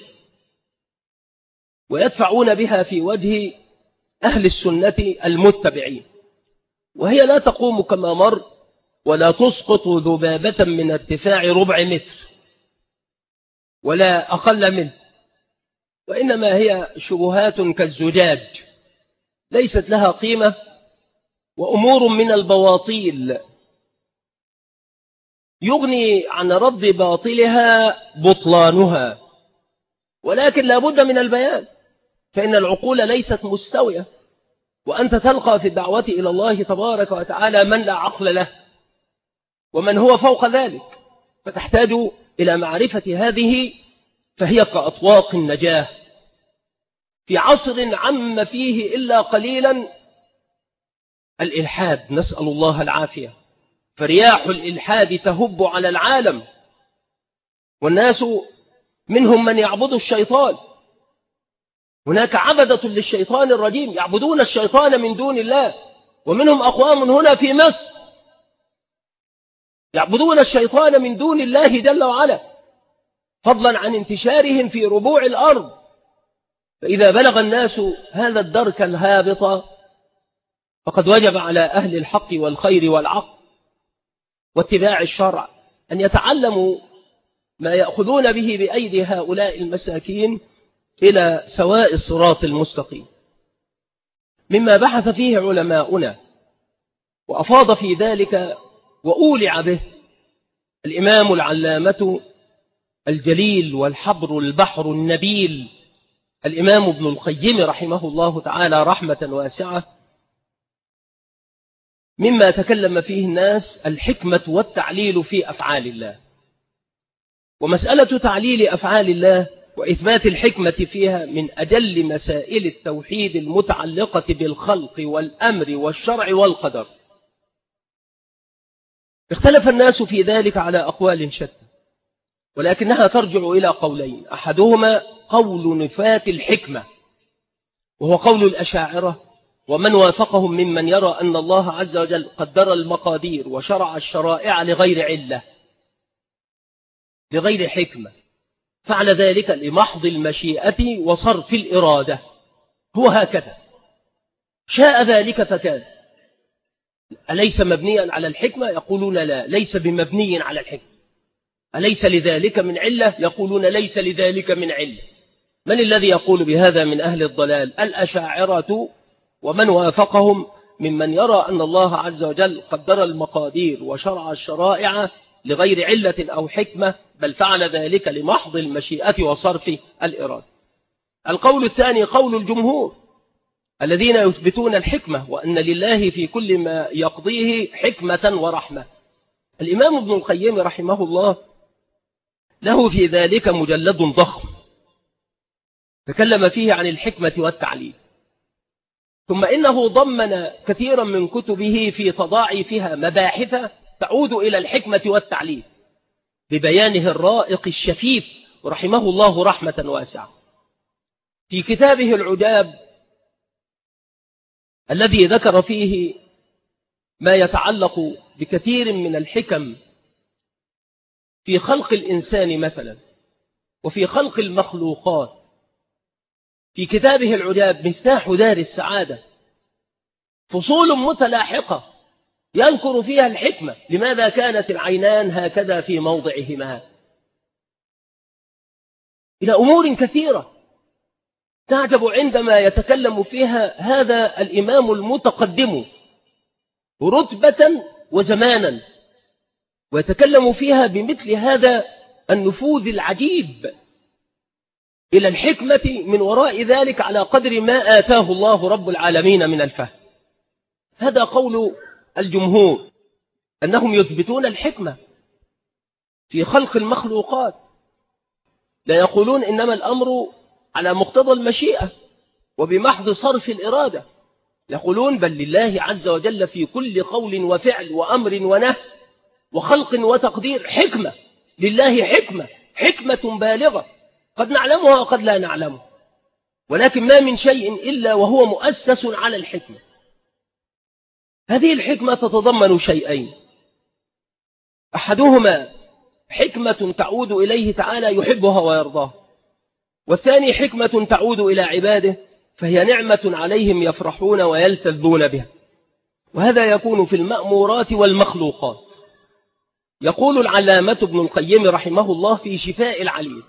ويدفعون بها في وجه أهل السنة المتبعين، وهي لا تقوم كما مر ولا تسقط ذبابة من ارتفاع 4 متر ولا أقل منه، وإنما هي شبهات كالزجاج ليست لها قيمة، وأمور من البواطيل يغني عن رد باطلها بطلانها، ولكن لا بد من البيان، فإن العقول ليست مستوية، وأنت تلقى في الدعوة إلى الله تبارك وتعالى من لا عقل له ومن هو فوق ذلك، فتحتاج إلى معرفة هذه، فهي كأطواق النجاة في عصر عم فيه إلا قليلا الإلحاد، نسأل الله العافية، فرياح الإلحاد تهب على العالم، والناس منهم من يعبد الشيطان، هناك عبدة للشيطان الرجيم يعبدون الشيطان من دون الله، ومنهم أقوام هنا في مصر يعبدون الشيطان من دون الله جل وعلا، فضلا عن انتشارهم في ربوع الأرض. فإذا بلغ الناس هذا الدرك الهابط فقد وجب على أهل الحق والخير والعقل واتباع الشرع أن يتعلموا ما يأخذون به بأيدي هؤلاء المساكين إلى سواء الصراط المستقيم. مما بحث فيه علماؤنا وأفاض في ذلك وأولع به الإمام العلامة الجليل والحبر البحر النبيل الإمام ابن القيم رحمه الله تعالى رحمة واسعة، مما تكلم فيه الناس الحكمة والتعليل في أفعال الله. ومسألة تعليل أفعال الله وإثبات الحكمة فيها من أجل مسائل التوحيد المتعلقة بالخلق والأمر والشرع والقدر. اختلف الناس في ذلك على أقوال شتى، ولكنها ترجع إلى قولين: أحدهما قول نفاة الحكمة، وهو قول الأشاعرة ومن وافقهم ممن يرى أن الله عز وجل قدر المقادير وشرع الشرائع لغير علة، لغير حكمة، فعل ذلك لمحض المشيئة وصرف الإرادة. هو هكذا شاء ذلك فكان. أليس مبنيا على الحكمة؟ يقولون لا، ليس بمبني على الحكمة. أليس لذلك من علة؟ يقولون ليس لذلك من علة. من الذي يقول بهذا من أهل الضلال؟ الأشاعرة ومن وافقهم ممن يرى أن الله عز وجل قدر المقادير وشرع الشرائع لغير علة أو حكمة، بل فعل ذلك لمحض المشيئة وصرف الإرادة. القول الثاني قول الجمهور الذين يثبتون الحكمة، وأن لله في كل ما يقضيه حكمة ورحمة. الإمام ابن القيم رحمه الله له في ذلك مجلد ضخم تكلم فيه عن الحكمة والتعليل، ثم إنه ضمن كثيرا من كتبه في تضاعفها مباحث تعود إلى الحكمة والتعليل ببيانه الرائق الشفيف رحمه الله رحمة واسعة. في كتابه العجاب الذي ذكر فيه ما يتعلق بكثير من الحكم في خلق الإنسان مثلا وفي خلق المخلوقات، في كتابه العجاب مفتاح دار السعادة فصول متلاحقة يذكر فيها الحكمة، لماذا كانت العينان هكذا في موضعهما، إلى أمور كثيرة تعجب عندما يتكلم فيها هذا الإمام المتقدم رتبة وزمانا، ويتكلم فيها بمثل هذا النفوذ العجيب إلى الحكمة من وراء ذلك على قدر ما آتاه الله رب العالمين من الفهم. هذا قول الجمهور أنهم يثبتون الحكمة في خلق المخلوقات، لا يقولون إنما الأمر على مقتضى المشيئة وبمحض صرف الإرادة، يقولون بل لله عز وجل في كل قول وفعل وأمر ونهي وخلق وتقدير حكمة، لله حكمة بالغة قد نعلمها وقد لا نعلمها، ولكن ما من شيء إلا وهو مؤسس على الحكمة. هذه الحكمة تتضمن شيئين: أحدهما حكمة تعود إليه تعالى يحبها ويرضاها، والثاني حكمة تعود إلى عباده فهي نعمة عليهم يفرحون ويلتذون بها، وهذا يكون في المأمورات والمخلوقات. يقول العلامة ابن القيم رحمه الله في شفاء العليل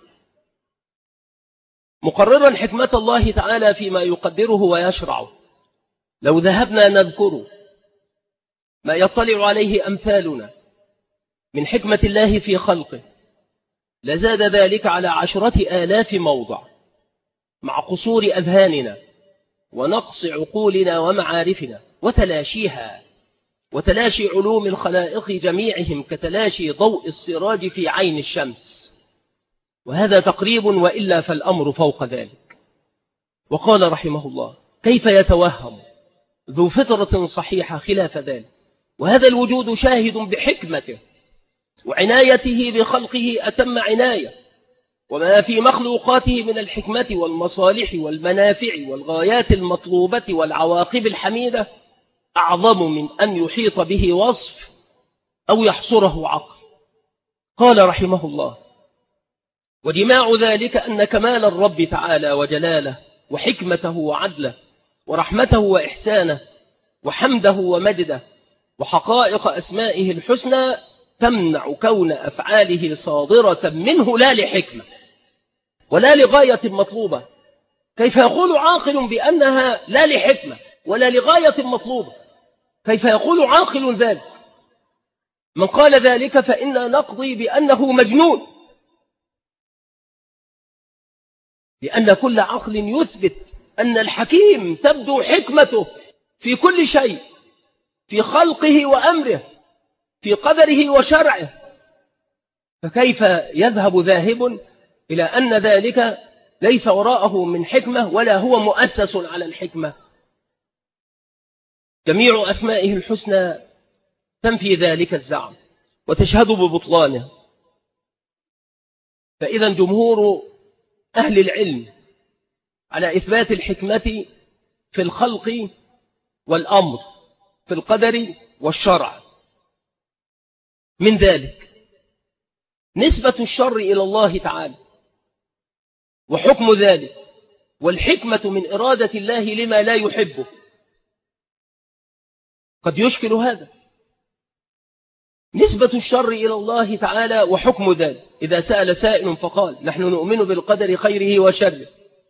مقررا حكمة الله تعالى فيما يقدره ويشرعه: لو ذهبنا نذكر ما يطلع عليه أمثالنا من حكمة الله في خلقه لزاد ذلك على 10,000 موضع، مع قصور أذهاننا ونقص عقولنا ومعارفنا وتلاشيها وتلاشي علوم الخلائق جميعهم كتلاشي ضوء السراج في عين الشمس، وهذا تقريب وإلا فالأمر فوق ذلك. وقال رحمه الله: كيف يتوهم ذو فطرة صحيحة خلاف ذلك، وهذا الوجود شاهد بحكمته وعنايته بخلقه أتم عناية، وما في مخلوقاته من الحكمة والمصالح والمنافع والغايات المطلوبة والعواقب الحميدة أعظم من أن يحيط به وصف أو يحصره عقل. قال رحمه الله: وجماع ذلك أن كمال الرب تعالى وجلاله وحكمته وعدله ورحمته وإحسانه وحمده ومجده وحقائق أسمائه الحسنى تمنع كون أفعاله صادرة منه لا لحكمة ولا لغاية مطلوبة. كيف يقول عاقل بأنها لا لحكمة ولا لغاية مطلوبة؟ كيف يقول عاقل ذلك؟ من قال ذلك فإنا نقضي بأنه مجنون، لأن كل عقل يثبت أن الحكيم تبدو حكمته في كل شيء، في خلقه وأمره، في قدره وشرعه، فكيف يذهب ذاهب إلى أن ذلك ليس وراءه من حكمة ولا هو مؤسس على الحكمة؟ جميع أسمائه الحسنى تنفي ذلك الزعم وتشهد ببطلانه. فإذا جمهور أهل العلم على إثبات الحكمة في الخلق والأمر، في القدر والشرع. من ذلك نسبة الشر إلى الله تعالى وحكم ذلك، والحكمة من إرادة الله لما لا يحبه. قد يشكل هذا، نسبة الشر إلى الله تعالى وحكم ذلك. إذا سأل سائل فقال نحن نؤمن بالقدر خيره وشره،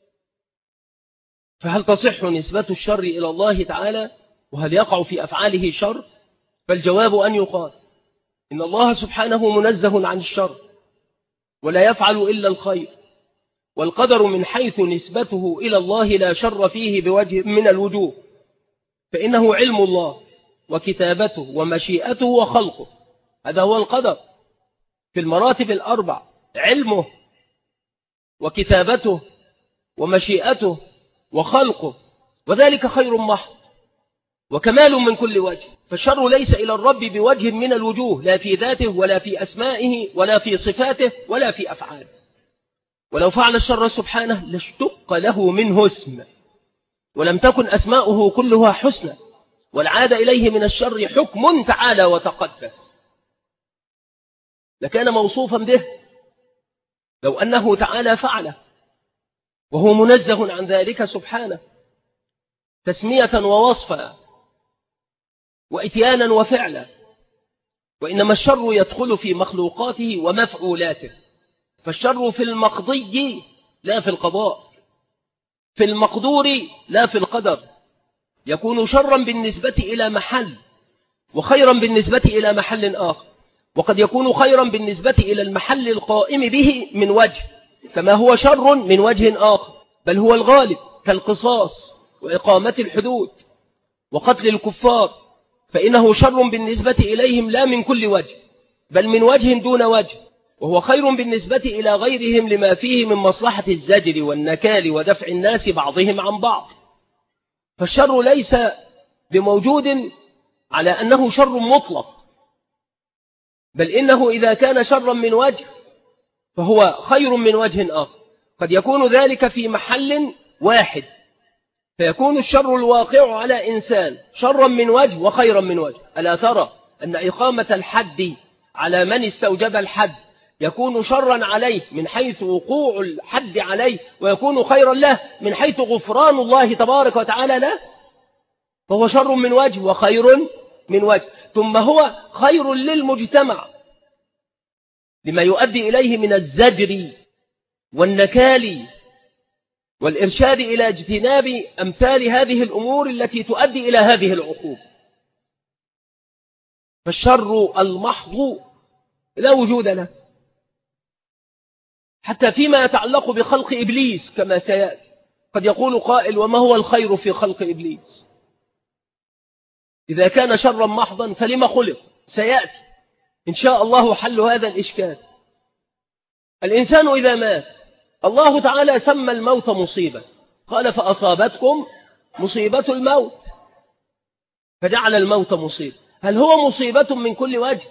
فهل تصح نسبة الشر إلى الله تعالى؟ وهل يقع في أفعاله شر؟ فالجواب أن يقال إن الله سبحانه منزه عن الشر ولا يفعل إلا الخير، والقدر من حيث نسبته إلى الله لا شر فيه بوجه من الوجوه، فإنه علم الله وكتابته ومشيئته وخلقه. هذا هو القدر في المراتب الأربع: علمه وكتابته ومشيئته وخلقه، وذلك خير محض وكمال من كل وجه. فالشر ليس إلى الرب بوجه من الوجوه، لا في ذاته ولا في أسمائه ولا في صفاته ولا في أفعاله. ولو فعل الشر سبحانه لاشتق له منه اسم، ولم تكن أسماؤه كلها حسنى، والعاد إليه من الشر حكم تعالى وتقدس، لكان موصوفا به لو أنه تعالى فعله، وهو منزه عن ذلك سبحانه تسمية ووصفا وإتيانا وفعلا. وإنما الشر يدخل في مخلوقاته ومفعولاته، فالشر في المقضي لا في القضاء، في المقدور لا في القدر. يكون شرا بالنسبة إلى محل وخيرا بالنسبة إلى محل آخر، وقد يكون خيرا بالنسبة إلى المحل القائم به من وجه، كما هو شر من وجه آخر، بل هو الغالب، كالقصاص وإقامة الحدود وقتل الكفار، فإنه شر بالنسبة إليهم لا من كل وجه، بل من وجه دون وجه، وهو خير بالنسبة إلى غيرهم لما فيه من مصلحة الزجر والنكال ودفع الناس بعضهم عن بعض. فالشر ليس بموجود على أنه شر مطلق، بل إنه إذا كان شرا من وجه فهو خير من وجه آخر. قد يكون ذلك في محل واحد، فيكون الشر الواقع على إنسان شرا من وجه وخيرا من وجه. ألا ترى أن إقامة الحد على من استوجب الحد يكون شرا عليه من حيث وقوع الحد عليه، ويكون خيرا له من حيث غفران الله تبارك وتعالى له؟ فهو شر من وجه وخير من وجه، ثم هو خير للمجتمع لما يؤدي إليه من الزجر والنكال والإرشاد إلى اجتناب أمثال هذه الأمور التي تؤدي إلى هذه العقوبة. فالشر المحض لا وجود له، حتى فيما يتعلق بخلق إبليس كما سيأتي. قد يقول قائل: وما هو الخير في خلق إبليس؟ إذا كان شرا محضا فلما خلق؟ سيأتي إن شاء الله حل هذا الإشكال. الإنسان إذا مات الله تعالى سمى الموت مصيبة، قال: فأصابتكم مصيبة الموت، فجعل الموت مصيبة. هل هو مصيبة من كل وجه؟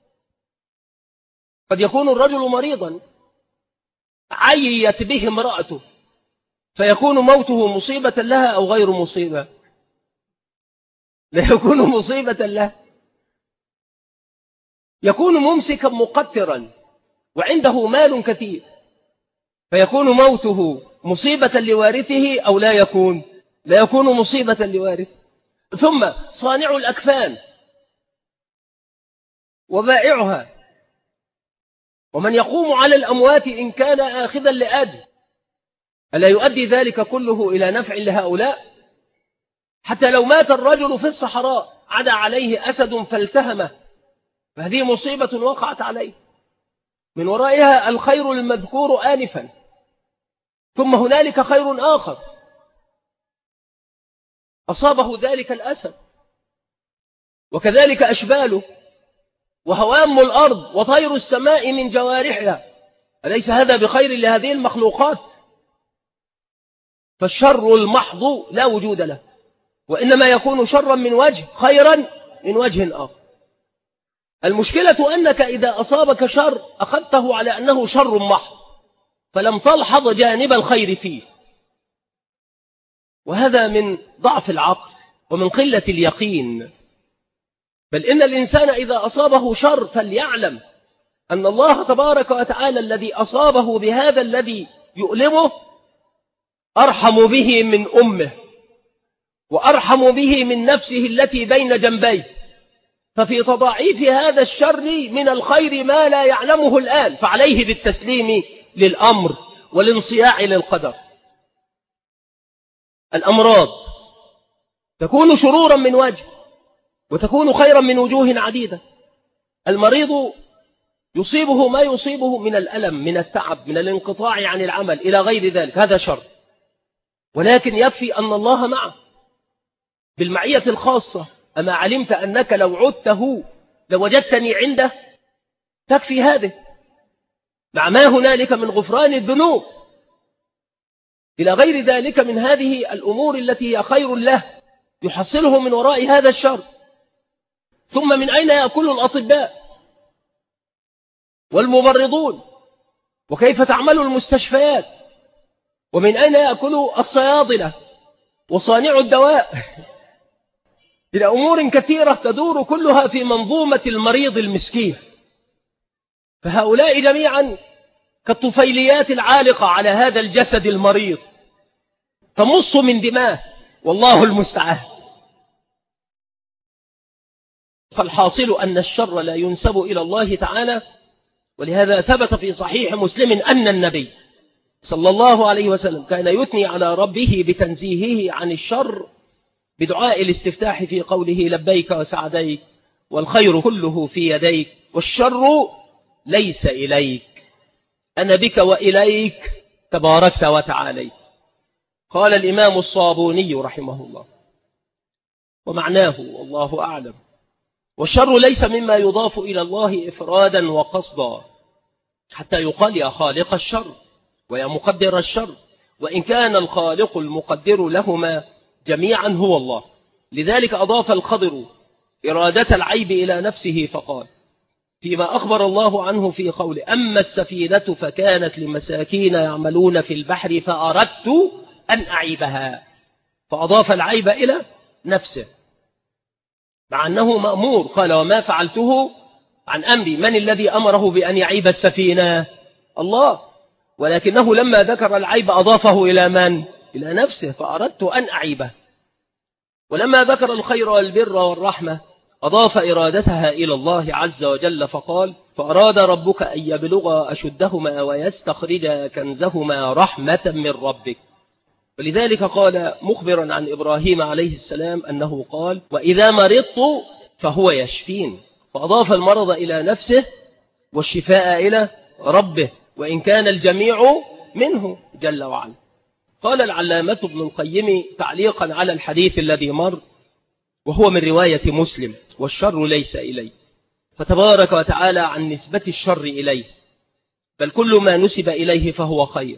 قد يكون الرجل مريضا عيت به امرأته فيكون موته مصيبة لها أو غير مصيبة؟ لا يكون مصيبة له. يكون ممسكا مقترا وعنده مال كثير فيكون موته مصيبة لوارثه أو لا يكون؟ لا يكون مصيبة لوارثه. ثم صانع الأكفان وبائعها ومن يقوم على الأموات إن كان آخذا لأجل، ألا يؤدي ذلك كله إلى نفع لهؤلاء؟ حتى لو مات الرجل في الصحراء عدا عليه أسد فالتهمه، فهذه مصيبة وقعت عليه، من ورائها الخير المذكور آنفا، ثم هنالك خير آخر أصابه ذلك الأسد، وكذلك أشباله وهوام الأرض وطير السماء من جوارحها، أليس هذا بخير لهذه المخلوقات؟ فالشر المحض لا وجود له، وإنما يكون شرا من وجه خيرا من وجه آخر. المشكلة أنك إذا أصابك شر أخذته على أنه شر محض، فلم تلحظ جانب الخير فيه، وهذا من ضعف العقل ومن قلة اليقين. بل إن الإنسان إذا أصابه شر فليعلم أن الله تبارك وتعالى الذي أصابه بهذا الذي يؤلمه أرحم به من أمه، وأرحم به من نفسه التي بين جنبيه، ففي تضاعيف هذا الشر من الخير ما لا يعلمه الآن، فعليه بالتسليم للأمر والانصياع للقدر. الأمراض تكون شرورا من وجه وتكون خيرا من وجوه عديدة. المريض يصيبه ما يصيبه من الألم، من التعب، من الانقطاع عن العمل إلى غير ذلك، هذا شر، ولكن يكفي أن الله معه بالمعية الخاصة. أما علمت أنك لو عدته لوجدتني عنده؟ تكفي هذه، مع ما هنالك من غفران الذنوب إلى غير ذلك من هذه الأمور التي هي خير له يحصله من وراء هذا الشر. ثم من أين يأكل الأطباء والممرضون؟ وكيف تعمل المستشفيات؟ ومن أين يأكل الصيادلة وصانع الدواء؟ إلى أمور كثيرة تدور كلها في منظومة المريض المسكين. فهؤلاء جميعا كالطفيليات العالقة على هذا الجسد المريض تمص من دماه، والله المستعان. فالحاصل أن الشر لا ينسب إلى الله تعالى، ولهذا ثبت في صحيح مسلم أن النبي صلى الله عليه وسلم كان يثني على ربه بتنزيهه عن الشر بدعاء الاستفتاح في قوله لبيك وسعديك والخير كله في يديك والشر ليس إليك أنا بك وإليك تباركت وتعاليت. قال الإمام الصابوني رحمه الله ومعناه والله أعلم: والشر ليس مما يضاف إلى الله إفرادا وقصدا حتى يقال يا خالق الشر ويا مقدر الشر، وإن كان الخالق المقدر لهما جميعا هو الله. لذلك أضاف الخضر إرادة العيب إلى نفسه فقال فيما أخبر الله عنه في قوله: أما السفينة فكانت لمساكين يعملون في البحر فأردت أن أعيبها، فأضاف العيب إلى نفسه مع أنه مأمور. قال: وما فعلته عن أمري. من الذي أمره بأن يعيب السفينة؟ الله. ولكنه لما ذكر العيب أضافه إلى من؟ إلى نفسه، فأردت أن أعيبه. ولما ذكر الخير والبر والرحمة أضاف إرادتها إلى الله عز وجل فقال: فأراد ربك أن يبلغ أشدهما ويستخرج كنزهما رحمة من ربك. ولذلك قال مخبرا عن إبراهيم عليه السلام أنه قال: وإذا مرضت فهو يشفين، فأضاف المرض إلى نفسه والشفاء إلى ربه، وإن كان الجميع منه جل وعلا. قال العلامة ابن القيم تعليقا على الحديث الذي مر وهو من رواية مسلم: والشر ليس إليه، فتبارك وتعالى عن نسبة الشر إليه، بل كل ما نسب إليه فهو خير،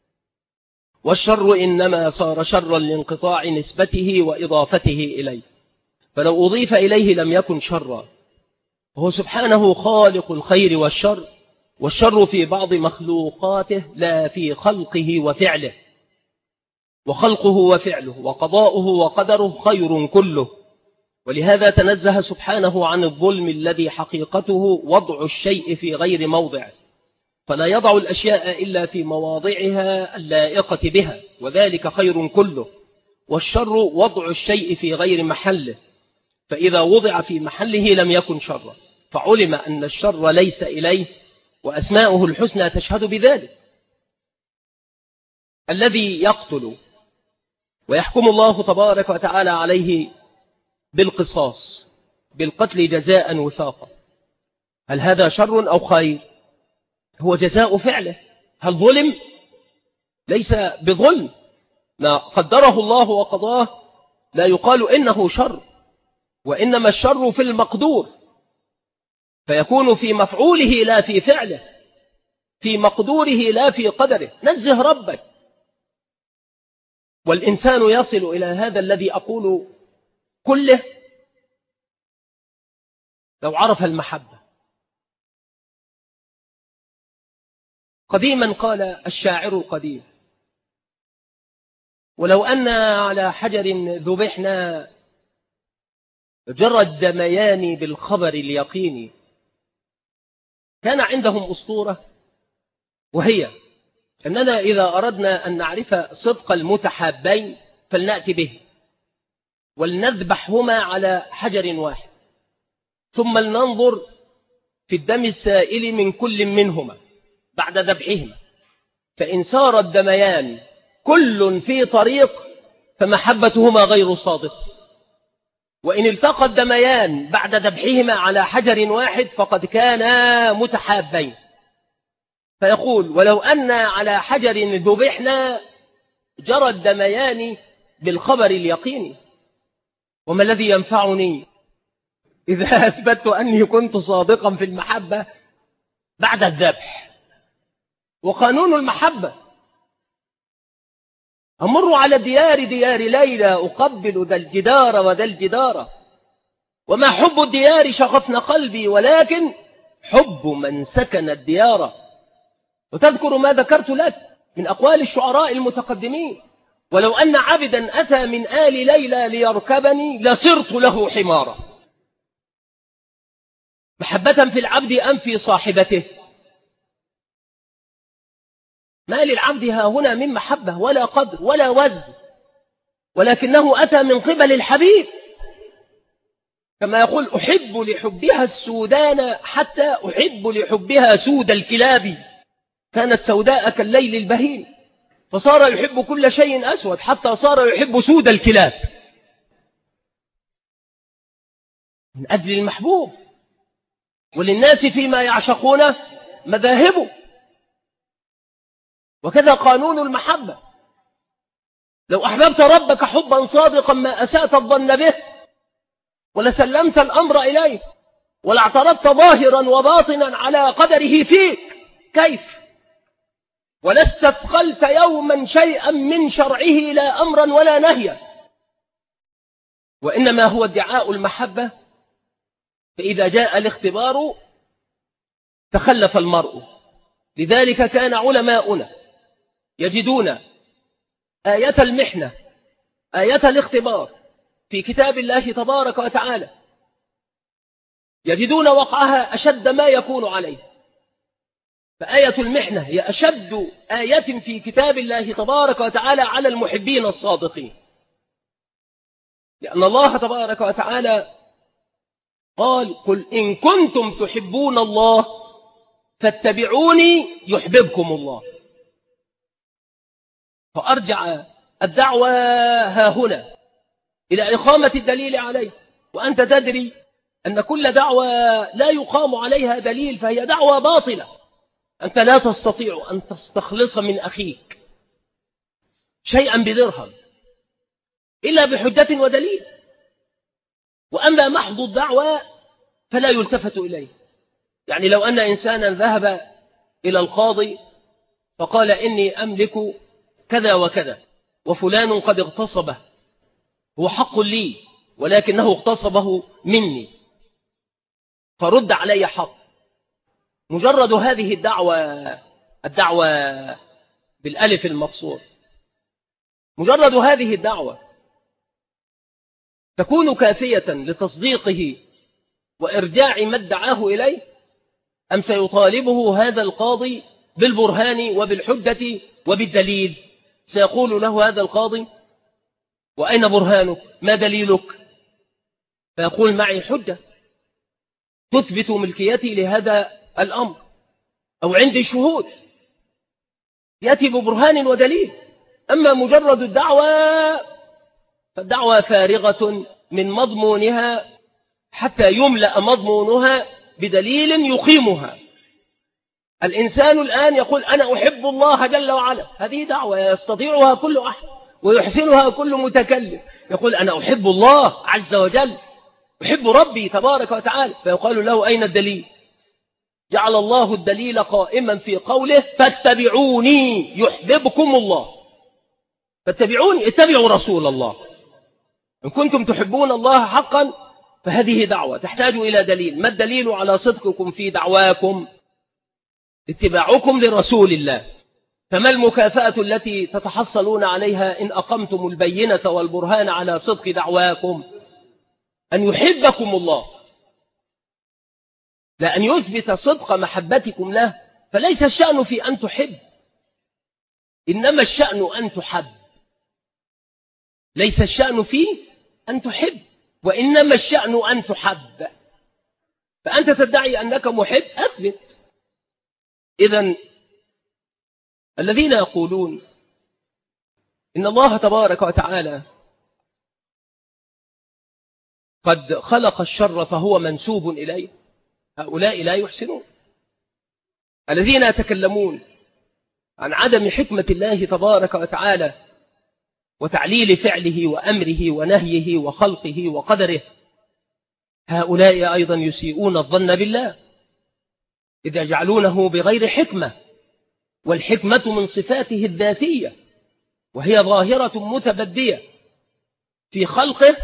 والشر إنما صار شرا لانقطاع نسبته وإضافته إليه، فلو أضيف إليه لم يكن شرا. وهو سبحانه خالق الخير والشر، والشر في بعض مخلوقاته لا في خلقه وفعله، وخلقه وفعله وقضاؤه وقدره خير كله. ولهذا تنزه سبحانه عن الظلم الذي حقيقته وضع الشيء في غير موضعه، فلا يضع الأشياء إلا في مواضعها اللائقة بها، وذلك خير كله. والشر وضع الشيء في غير محله، فإذا وضع في محله لم يكن شرا، فعلم أن الشر ليس إليه، وأسماؤه الحسنى تشهد بذلك. الذي يقتل ويحكم الله تبارك وتعالى عليه بالقصاص بالقتل جزاء وثاقا، هل هذا شر أو خير؟ هو جزاء فعله. هل ظلم؟ ليس بظلم، ما قدره الله وقضاه لا يقال إنه شر، وإنما الشر في المقدور. فيكون في مفعوله لا في فعله، في مقدوره لا في قدره. نزه ربك. والإنسان يصل إلى هذا الذي أقول كله لو عرف المحبة. قديما قال الشاعر القديم: ولو أن على حجر ذبحنا جرى الدميان بالخبر اليقين. كان عندهم أسطورة، وهي أننا إذا أردنا أن نعرف صدق المتحابين فلنأتي به ولنذبحهما على حجر واحد، ثم لننظر في الدم السائل من كل منهما بعد ذبحهما، فإن سار الدميان كل في طريق فمحبتهما غير صادقة، وإن التقى الدميان بعد ذبحهما على حجر واحد فقد كانا متحابين. فيقول: ولو أن على حجر ذبحنا جرى الدميان بالخبر اليقين. وما الذي ينفعني إذا أثبت أني كنت صادقا في المحبة بعد الذبح؟ وقانون المحبة: أمر على ديار ليلى أقبل ذا الجدار وذا الجدار، وما حب الديار شغفن قلبي ولكن حب من سكن الديار. وتذكر ما ذكرت لك من أقوال الشعراء المتقدمين: ولو أن عبدا أتى من آل ليلى ليركبني لصرت له حمارا. محبة في العبد أم في صاحبته؟ ما للعبد ها هنا من محبة ولا قدر ولا وزن، ولكنه أتى من قبل الحبيب، كما يقول: أحب لحبها السودان حتى أحب لحبها سود الكلاب. كانت سوداء كالليل البهيم فصار يحب كل شيء أسود حتى صار يحب سود الكلاب، من أجل المحبوب. وللناس فيما يعشقون مذاهب، وكذا قانون المحبة. لو أحببت ربك حبا صادقا ما أسأت الظن به، ولسلمت الأمر إليه، ولاعترضت ظاهرا وباطنا على قدره فيك، كيف؟ ولاستثقلت يوما شيئا من شرعه لا أمرا ولا نهيا. وإنما هو ادعاء المحبة، فإذا جاء الاختبار تخلف المرء. لذلك كان علماؤنا يجدون آية المحنة، آية الاختبار في كتاب الله تبارك وتعالى، يجدون وقعها أشد ما يكون عليه. فآية المحنة هي أشد آية في كتاب الله تبارك وتعالى على المحبين الصادقين، لأن الله تبارك وتعالى قال: قل إن كنتم تحبون الله فاتبعوني يحببكم الله. فأرجع الدعوة ها هنا إلى إقامة الدليل عليه، وأنت تدري أن كل دعوة لا يقام عليها دليل فهي دعوة باطلة. أنت لا تستطيع أن تستخلص من أخيك شيئا بدرهم إلا بحجة ودليل، وأما محض الدعوة فلا يلتفت إليه. يعني لو أن إنسانا ذهب إلى القاضي فقال: إني أملك كذا وكذا وفلان قد اغتصبه، هو حق لي ولكنه اغتصبه مني فرد علي حق. مجرد هذه الدعوة بالألف المقصور، مجرد هذه الدعوة تكون كافية لتصديقه وإرجاع ما ادعاه إليه، أم سيطالبه هذا القاضي بالبرهان وبالحجة وبالدليل؟ سيقول له هذا القاضي: وأين برهانك؟ ما دليلك؟ فيقول: معي حجة تثبت ملكيتي لهذا الأمر، أو عندي شهود. يأتي ببرهان ودليل. أما مجرد الدعوة فالدعوة فارغة من مضمونها حتى يملأ مضمونها بدليل يقيمها. الإنسان الآن يقول: أنا أحب الله جل وعلا، هذه دعوة يستطيعها كل أحد ويحسنها كل متكلم. يقول: أنا أحب الله عز وجل، أحب ربي تبارك وتعالى، فيقال له أين الدليل؟ جعل الله الدليل قائما في قوله فاتبعوني يحببكم الله. فاتبعوني، اتبعوا رسول الله. إن كنتم تحبون الله حقا فهذه دعوة تحتاج إلى دليل. ما الدليل على صدقكم في دعواكم؟ اتباعكم لرسول الله. فما المكافأة التي تتحصلون عليها إن أقمتم البينة والبرهان على صدق دعواكم؟ أن يحبكم الله، لا أن يثبت صدق محبتكم له. فليس الشأن في أن تحب، إنما الشأن أن تحب. ليس الشأن في أن تحب، وإنما الشأن أن تحب. فأنت تدعي أنك محب، أثبت. إذن الذين يقولون إن الله تبارك وتعالى قد خلق الشر فهو منسوب إليه، هؤلاء لا يحسنون. الذين يتكلمون عن عدم حكمة الله تبارك وتعالى وتعليل فعله وأمره ونهيه وخلقه وقدره، هؤلاء أيضا يسيئون الظن بالله إذ يجعلونه بغير حكمة. والحكمة من صفاته الذاتية، وهي ظاهرة متبدية في خلقه،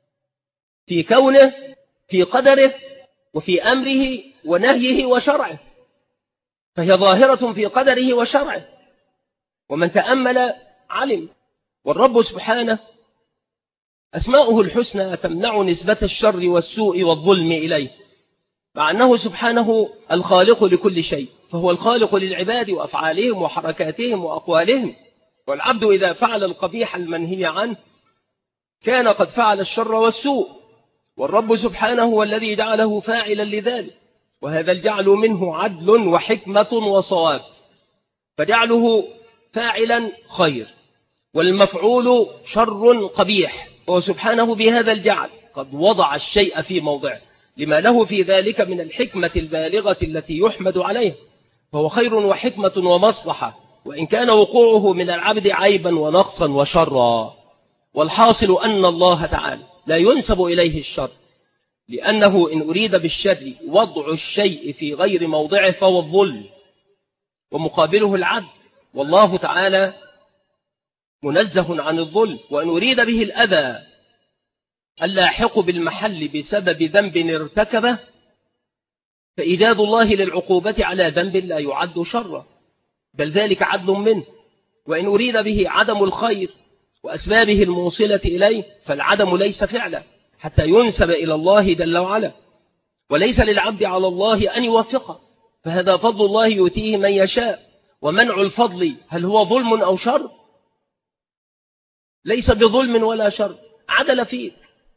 في كونه، في قدره، وفي أمره ونهيه وشرعه. فهي ظاهرة في قدره وشرعه، ومن تأمل علم. والرب سبحانه أسماؤه الحسنى تمنع نسبة الشر والسوء والظلم إليه، مع أنه سبحانه الخالق لكل شيء، فهو الخالق للعباد وأفعالهم وحركاتهم وأقوالهم. والعبد إذا فعل القبيح المنهي عنه كان قد فعل الشر والسوء، والرب سبحانه هو الذي جعله فاعلا لذلك، وهذا الجعل منه عدل وحكمة وصواب. فجعله فاعلا خير، والمفعول شر قبيح، وهو سبحانه بهذا الجعل قد وضع الشيء في موضعه لما له في ذلك من الحكمة البالغة التي يحمد عليه، فهو خير وحكمة ومصلحة، وإن كان وقوعه من العبد عيبا ونقصا وشرا. والحاصل أن الله تعالى لا ينسب إليه الشر، لأنه إن أريد بالشر وضع الشيء في غير موضعه فهو الظلم، ومقابله العدل، والله تعالى منزه عن الظلم. وإن أريد به الأذى اللاحق بالمحل بسبب ذنب ارتكبه فإيجاد الله للعقوبة على ذنب لا يعد شرا، بل ذلك عدل منه. وإن أريد به عدم الخير وأسبابه الموصلة إليه فالعدم ليس فعلا حتى ينسب إلى الله جل وعلا، وليس للعبد على الله أن يوفقه، فهذا فضل الله يؤتيه من يشاء. ومنع الفضل هل هو ظلم أو شر؟ ليس بظلم ولا شر، عدل فيك.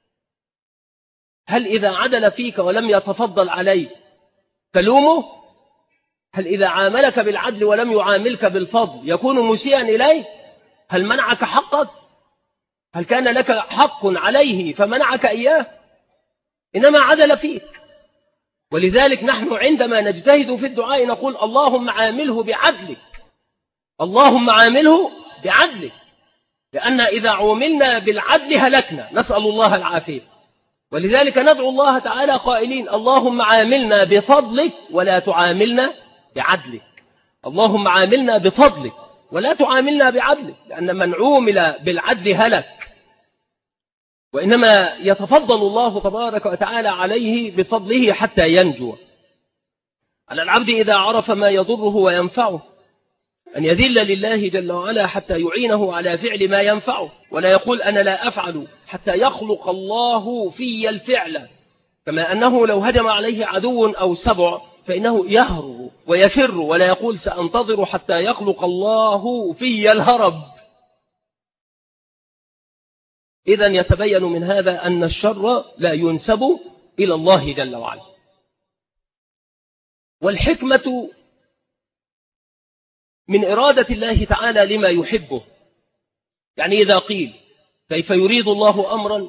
هل إذا عدل فيك ولم يتفضل عليك تلومه؟ هل إذا عاملك بالعدل ولم يعاملك بالفضل يكون مسيئا إليه؟ هل منعك حقك؟ هل كان لك حق عليه فمنعك إياه؟ إنما عدل فيك. ولذلك نحن عندما نجتهد في الدعاء نقول اللهم عامله بعدلك، اللهم عامله بعدلك، لأن إذا عوملنا بالعدل هلكنا، نسأل الله العافية. ولذلك ندعو الله تعالى قائلين اللهم عاملنا بفضلك ولا تعاملنا بعدلك، اللهم عاملنا بفضلك ولا تعاملنا بعدلك، لأن من عومل بالعدل هلك. وإنما يتفضل الله تبارك وتعالى عليه بفضله حتى ينجو. على العبد إذا عرف ما يضره وينفعه أن يذل لله جل وعلا حتى يعينه على فعل ما ينفعه، ولا يقول أنا لا أفعل حتى يخلق الله في الفعل. كما أنه لو هجم عليه عدو أو سبع فإنه يهرب ويفر، ولا يقول سأنتظر حتى يخلق الله في الهرب. إذن يتبين من هذا أن الشر لا ينسب إلى الله جل وعلا. والحكمة من إرادة الله تعالى لما يحبه. يعني إذا قيل كيف يريد الله أمرا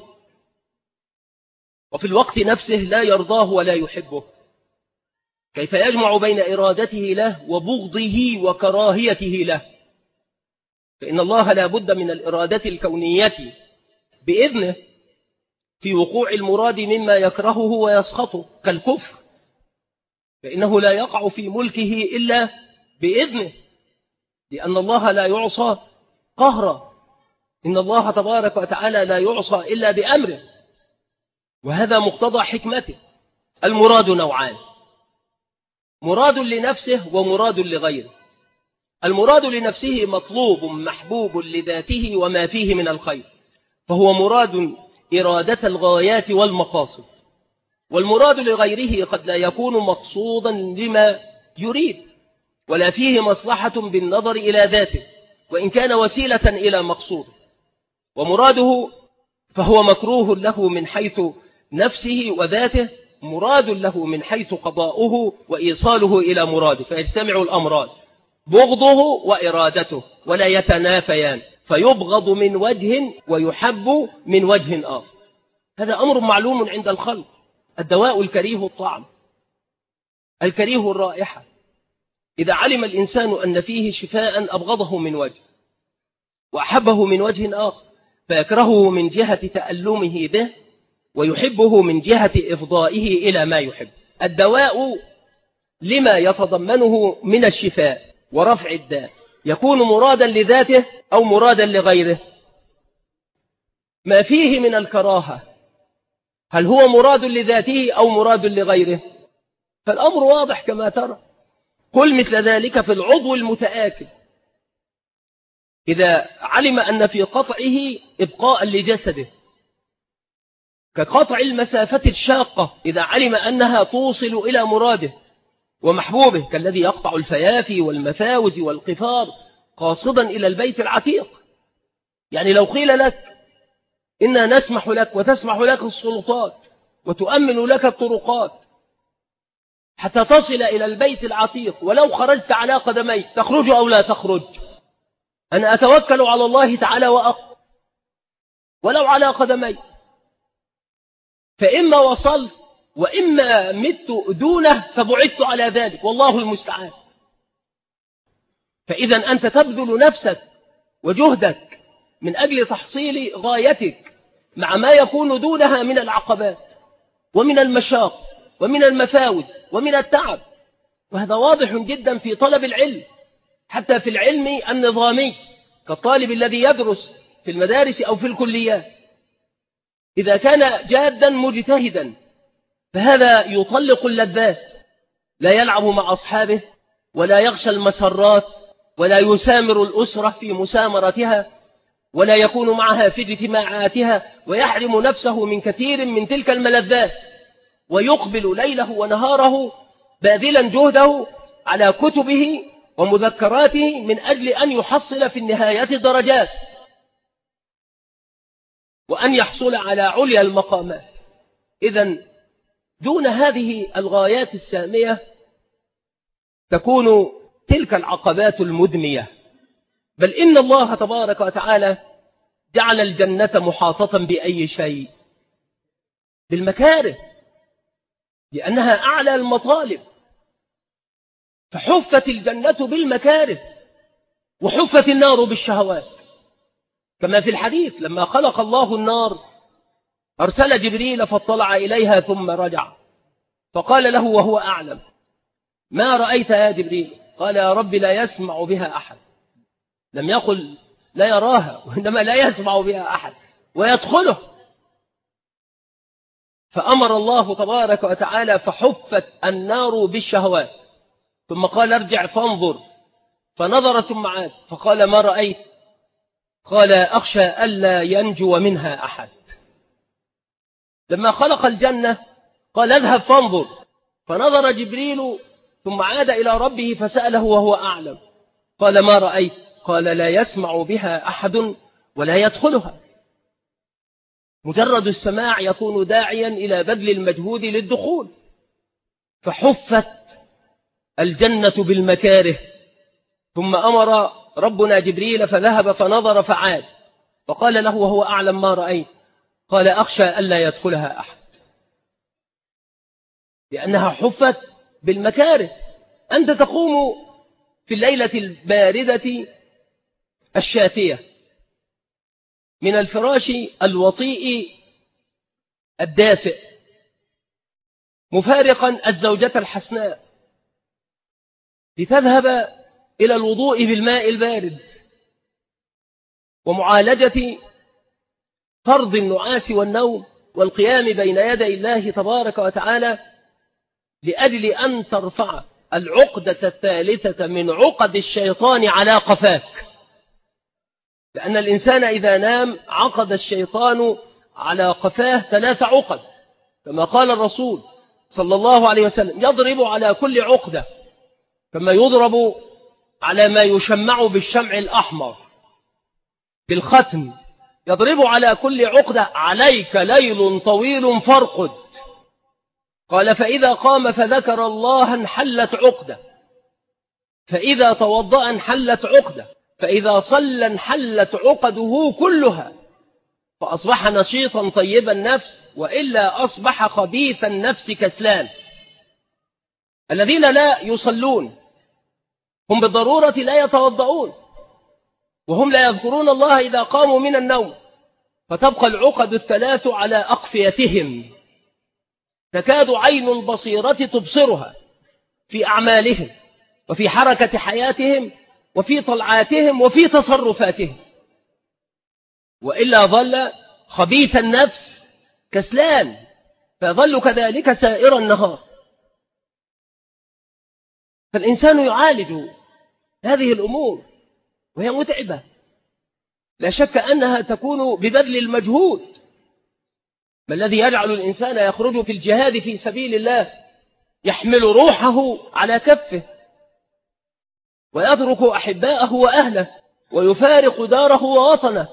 وفي الوقت نفسه لا يرضاه ولا يحبه، كيف يجمع بين إرادته له وبغضه وكراهيته له؟ فإن الله لا بد من الإرادة الكونية بإذنه في وقوع المراد مما يكرهه ويسخطه كالكفر، فإنه لا يقع في ملكه إلا بإذنه، لأن الله لا يعصى قهرا، إن الله تبارك وتعالى لا يعصى إلا بأمره، وهذا مقتضى حكمته. المراد نوعان: مراد لنفسه ومراد لغيره. المراد لنفسه مطلوب محبوب لذاته وما فيه من الخير، فهو مراد إرادة الغايات والمقاصد. والمراد لغيره قد لا يكون مقصودا لما يريد، ولا فيه مصلحة بالنظر إلى ذاته، وإن كان وسيلة إلى مقصوده. ومراده فهو مكروه له من حيث نفسه وذاته، مراد له من حيث قضاؤه وإيصاله إلى مراده، فيجتمع الأمران: بغضه وإرادته ولا يتنافيان، فيبغض من وجه ويحب من وجه آخر. هذا أمر معلوم عند الخلق. الدواء الكريه الطعم، الكريه الرائحة. إذا علم الإنسان أن فيه شفاء أبغضه من وجه وأحبه من وجه آخر، فيكرهه من جهة تألمه به ويحبه من جهة إفضائه إلى ما يحب. الدواء لما يتضمنه من الشفاء ورفع الداء يكون مرادا لذاته أو مرادا لغيره. ما فيه من الكراهة هل هو مراد لذاته أو مراد لغيره؟ فالأمر واضح كما ترى. قل مثل ذلك في العضو المتآكل، إذا علم أن في قطعه إبقاء لجسده، كقطع المسافة الشاقة إذا علم أنها توصل إلى مراده ومحبوبه، كالذي يقطع الفيافي والمفاوز والقفار قاصدا إلى البيت العتيق. يعني لو قيل لك إنا نسمح لك وتسمح لك السلطات وتؤمن لك الطرقات حتى تصل إلى البيت العتيق، ولو خرجت على قدميك تخرج أو لا تخرج، أنا أتوكل على الله تعالى وأقف ولو على قدمي، فإما وصلت وإما مت دونه فبعدت على ذلك، والله المستعان. فإذا أنت تبذل نفسك وجهدك من أجل تحصيل غايتك مع ما يكون دونها من العقبات ومن المشاق ومن المفاوز ومن التعب، وهذا واضح جدا في طلب العلم، حتى في العلم النظامي كالطالب الذي يدرس في المدارس أو في الكليات. إذا كان جادا مجتهدا فهذا يطلق اللذات، لا يلعب مع أصحابه ولا يغشى المسرات ولا يسامر الأسرة في مسامرتها ولا يكون معها في اجتماعاتها، ويحرم نفسه من كثير من تلك الملذات، ويقبل ليله ونهاره باذلا جهده على كتبه ومذكراته من أجل أن يحصل في النهاية درجات وأن يحصل على عليا المقامات. إذن دون هذه الغايات السامية تكون تلك العقبات المدمية. بل إن الله تبارك وتعالى جعل الجنة محاطة بأي شيء؟ بالمكاره، لأنها أعلى المطالب، فحفت الجنة بالمكاره وحفت النار بالشهوات، كما في الحديث لما خلق الله النار أرسل جبريل فاطلع إليها ثم رجع فقال له وهو أعلم: ما رأيت يا جبريل؟ قال: يا رب لا يسمع بها أحد. لم يقل لا يراها، وإنما لا يسمع بها أحد ويدخله. فأمر الله تبارك وتعالى فحفت النار بالشهوات، ثم قال: ارجع فانظر، فنظر ثم عاد فقال: ما رأيت؟ قال: أخشى ألا ينجو منها أحد. لما خلق الجنة قال: اذهب فانظر، فنظر جبريل ثم عاد إلى ربه فسأله وهو أعلم، قال: ما رأيت؟ قال: لا يسمع بها أحد ولا يدخلها. مجرد السماع يكون داعيا إلى بذل المجهود للدخول. فحفت الجنة بالمكاره، ثم أمر ربنا جبريل فذهب فنظر فعاد فقال له وهو أعلم: ما رأيت؟ قال: أخشى ألا يدخلها أحد، لأنها حفت بالمكاره. أنت تقوم في الليلة الباردة الشاتية من الفراش الوطيء الدافئ، مفارقا الزوجة الحسناء لتذهب إلى الوضوء بالماء البارد ومعالجة طرد النعاس والنوم والقيام بين يدي الله تبارك وتعالى لأجل أن ترفع العقدة الثالثة من عقد الشيطان على قفاك. لأن الإنسان إذا نام عقد الشيطان على قفاه 3 عقد، كما قال الرسول صلى الله عليه وسلم: يضرب على كل عقدة كما يضرب على ما يشمع بالشمع الأحمر بالختم، يضرب على كل عقدة: عليك ليل طويل فارقد. قال: فإذا قام فذكر الله انحلت عقدة، فإذا توضأ انحلت عقدة، فإذا صلى انحلت عقده كلها، فأصبح نشيطا طيب النفس، وإلا أصبح خبيث النفس كسلان. الذين لا يصلون هم بالضرورة لا يتوضؤون، وهم لا يذكرون الله إذا قاموا من النوم، فتبقى العقد ال3 على أقفيتهم، تكاد عين البصيرة تبصرها في أعمالهم وفي حركة حياتهم وفي طلعاتهم وفي تصرفاتهم، وإلا ظل خبيث النفس كسلان، فيظل كذلك سائر النهار. فالإنسان يعالج هذه الأمور وهي متعبة، لا شك أنها تكون ببذل المجهود. ما الذي يجعل الإنسان يخرج في الجهاد في سبيل الله يحمل روحه على كفه ويترك أحباءه وأهله ويفارق داره ووطنه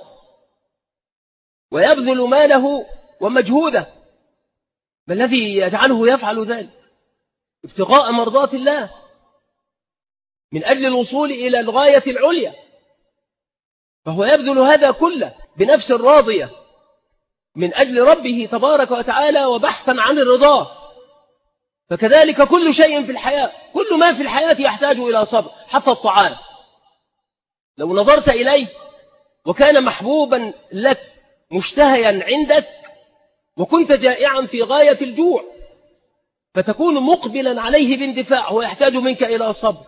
ويبذل ماله ومجهوده؟ ما الذي يجعله يفعل ذلك؟ ابتغاء مرضات الله من أجل الوصول إلى الغاية العليا، فهو يبذل هذا كله بنفس راضية من أجل ربه تبارك وتعالى وبحثا عن الرضا. فكذلك كل شيء في الحياة، كل ما في الحياة يحتاج إلى صبر، حتى الطعام. لو نظرت إليه وكان محبوبا لك مشتهيا عندك وكنت جائعا في غاية الجوع، فتكون مقبلا عليه باندفاع، ويحتاج منك إلى صبر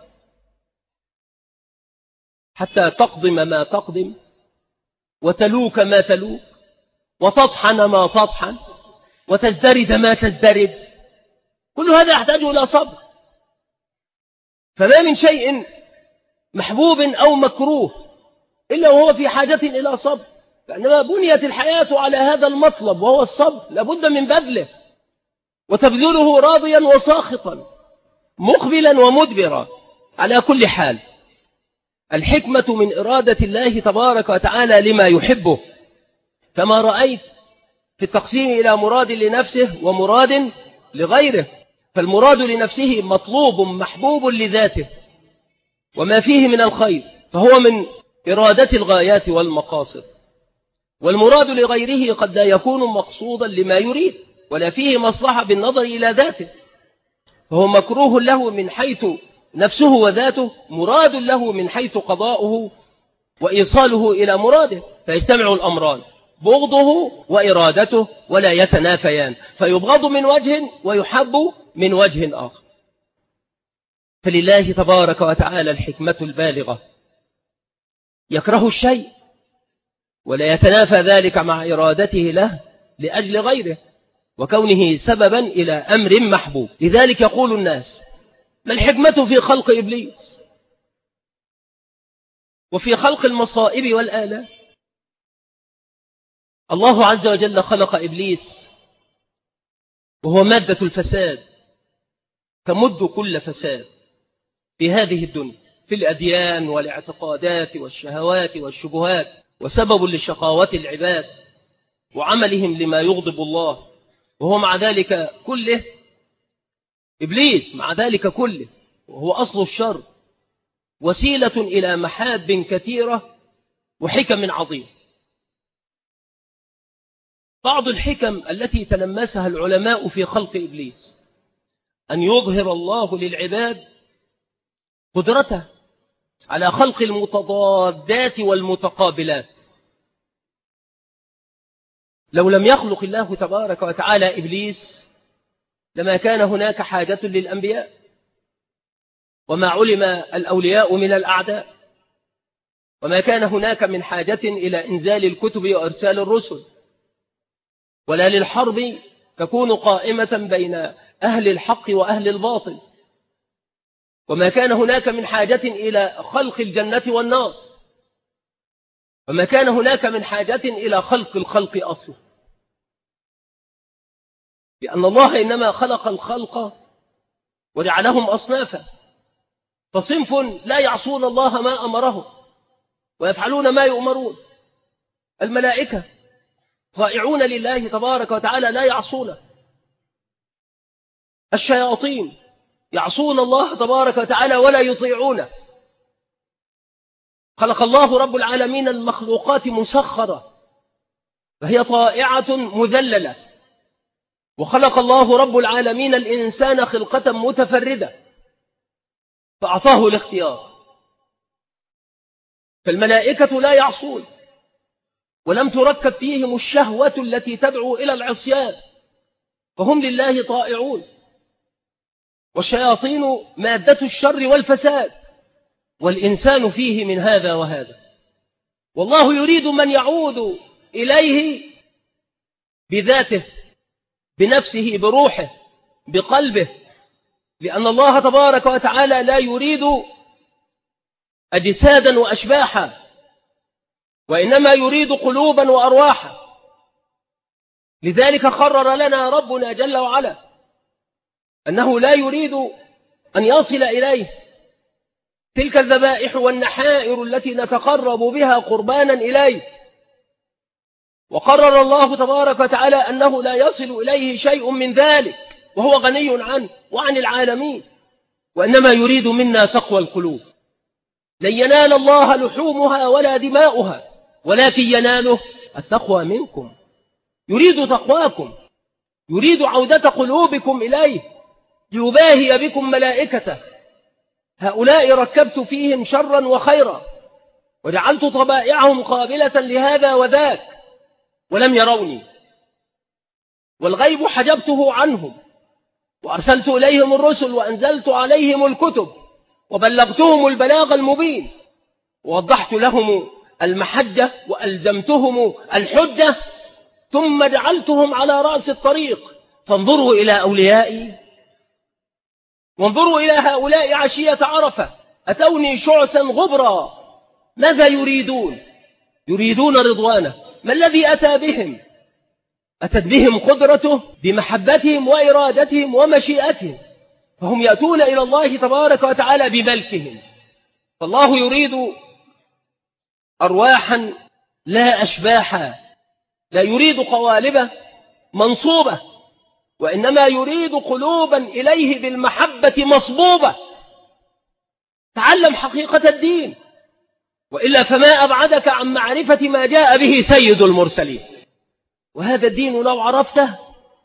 حتى تقضم ما تقضم وتلوك ما تلوك وتطحن ما تطحن وتزدرد ما تزدرد، كل هذا يحتاج إلى صبر. فما من شيء محبوب أو مكروه إلا وهو في حاجة إلى صبر، فإنما بنيت الحياة على هذا المطلب وهو الصبر، لابد من بذله وتبذله راضيا وساخطا مقبلا ومدبرا على كل حال. الحكمة من إرادة الله تبارك وتعالى لما يحبه، كما رأيت في التقسيم إلى مراد لنفسه ومراد لغيره. فالمراد لنفسه مطلوب محبوب لذاته وما فيه من الخير، فهو من إرادة الغايات والمقاصد. والمراد لغيره قد لا يكون مقصودا لما يريد ولا فيه مصلحة بالنظر إلى ذاته، فهو مكروه له من حيث نفسه وذاته، مراد له من حيث قضاؤه وإيصاله إلى مراده، فيجتمع الأمران، بغضه وإرادته ولا يتنافيان، فيبغض من وجه ويحب من وجه آخر. فلله تبارك وتعالى الحكمة البالغة، يكره الشيء ولا يتنافى ذلك مع إرادته له لأجل غيره وكونه سببا إلى أمر محبوب. لذلك يقول الناس: ما الحكمة في خلق إبليس وفي خلق المصائب والآلام؟ الله عز وجل خلق إبليس وهو مادة الفساد، تمد كل فساد في هذه الدنيا، في الأديان والاعتقادات والشهوات والشبهات، وسبب لشقاوة العباد وعملهم لما يغضب الله. وهو مع ذلك كله إبليس، مع ذلك كله وهو أصل الشر، وسيلة إلى محاب كثيرة وحكم عظيمة. بعض الحكم التي تلمسها العلماء في خلق إبليس أن يظهر الله للعباد قدرته على خلق المتضادات والمتقابلات، لو لم يخلق الله تبارك وتعالى إبليس لما كان هناك حاجة للأنبياء، وما علم الأولياء من الأعداء، وما كان هناك من حاجة إلى إنزال الكتب وإرسال الرسل، ولا للحرب تكون قائمة بين أهل الحق وأهل الباطل، وما كان هناك من حاجة إلى خلق الجنة والنار، وما كان هناك من حاجة إلى خلق الخلق أصلا، لأن الله إنما خلق الخلق وجعلهم أصنافا، فصنف لا يعصون الله ما أمرهم ويفعلون ما يؤمرون. الملائكة طائعون لله تبارك وتعالى لا يعصونه. الشياطين يعصون الله تبارك وتعالى ولا يطيعونه. خلق الله رب العالمين المخلوقات مسخرة فهي طائعة مذللة، وخلق الله رب العالمين الإنسان خلقة متفردة فأعطاه الاختيار. فالملائكة لا يعصون، ولم تركب فيهم الشهوة التي تدعو إلى العصيان، فهم لله طائعون. والشياطين مادة الشر والفساد، والإنسان فيه من هذا وهذا. والله يريد من يعود إليه بذاته، بنفسه، بروحه، بقلبه، لأن الله تبارك وتعالى لا يريد أجسادا وأشباحا، وإنما يريد قلوبا وأرواحا. لذلك قرر لنا ربنا جل وعلا أنه لا يريد أن يصل إليه تلك الذبائح والنحائر التي نتقرب بها قربانا إليه. وقرر الله تبارك وتعالى أنه لا يصل إليه شيء من ذلك، وهو غني عنه وعن العالمين، وإنما يريد منا تقوى القلوب. لن ينال الله لحومها ولا دماؤها، ولكن يناله التقوى منكم. يريد تقواكم، يريد عودة قلوبكم إليه ليباهي بكم ملائكته. هؤلاء ركبت فيهم شرا وخيرا، وجعلت طبائعهم قابلة لهذا وذاك، ولم يروني، والغيب حجبته عنهم، وأرسلت إليهم الرسل، وأنزلت عليهم الكتب، وبلغتهم البلاغ المبين، ووضحت لهم المحجة، وألزمتهم الحجة، ثم جعلتهم على رأس الطريق. فانظروا إلى أوليائي، وانظروا إلى هؤلاء عشية عرفة، أتوني شعثا غبرا. ماذا يريدون؟ يريدون رضوانه. ما الذي أتى بهم؟ أتت بهم قدرته بمحبتهم وإرادتهم ومشيئتهم، فهم يأتون إلى الله تبارك وتعالى بملكهم. فالله يريد أرواحا لا أشباحا، لا يريد قوالب منصوبة، وإنما يريد قلوبا إليه بالمحبة مصبوبة. تعلم حقيقة الدين، وإلا فما أبعدك عن معرفة ما جاء به سيد المرسلين. وهذا الدين لو عرفته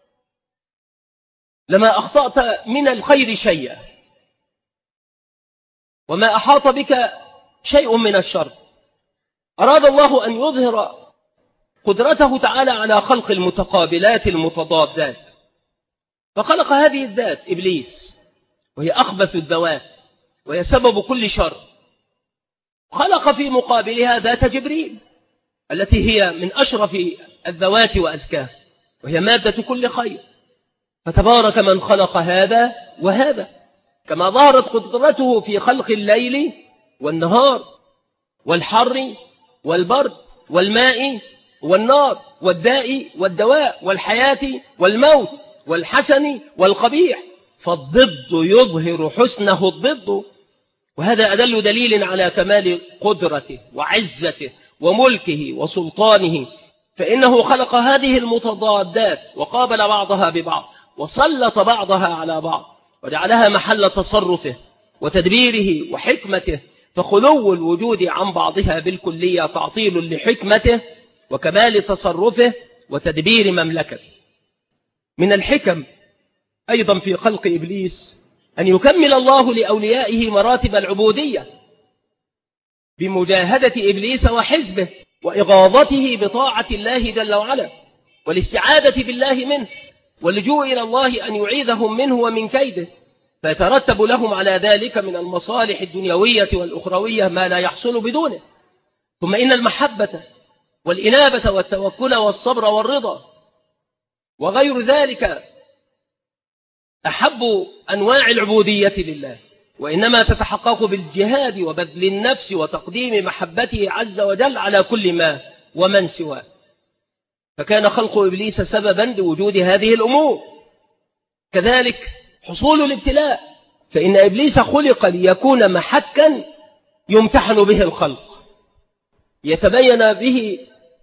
لما أخطأت من الخير شيئا، وما أحاط بك شيء من الشر. أراد الله أن يظهر قدرته تعالى على خلق المتقابلات المتضادات، فخلق هذه الذات إبليس، وهي أخبث الذوات، وهي سبب كل شر. خلق في مقابلها ذات جبريل التي هي من أشرف الذوات وأزكاه، وهي مادة كل خير. فتبارك من خلق هذا وهذا، كما ظهرت قدرته في خلق الليل والنهار، والحر والبرد، والماء والنار، والداء والدواء، والحياة والموت، والحسن والقبيح. فالضد يظهر حسنه الضد، وهذا أدل دليل على كمال قدرته وعزته وملكه وسلطانه. فإنه خلق هذه المتضادات وقابل بعضها ببعض، وسلط بعضها على بعض، وجعلها محل تصرفه وتدبيره وحكمته. فخلو الوجود عن بعضها بالكلية تعطيل لحكمته وكمال تصرفه وتدبير مملكته. من الحكم أيضا في خلق إبليس أن يكمل الله لأوليائه مراتب العبودية بمجاهدة إبليس وحزبه وإغاظته بطاعة الله جل وعلا. والاستعاذة بالله منه واللجوء إلى الله أن يعيذهم منه ومن كيده، فيترتب لهم على ذلك من المصالح الدنيوية والأخروية ما لا يحصل بدونه. ثم إن المحبة والإنابة والتوكل والصبر والرضا وغير ذلك أحب أنواع العبودية لله، وإنما تتحقق بالجهاد وبذل النفس وتقديم محبته عز وجل على كل ما ومن سواه. فكان خلق إبليس سببا لوجود هذه الأمور. كذلك حصول الابتلاء، فإن إبليس خلق ليكون محكا يمتحن به الخلق، يتبين به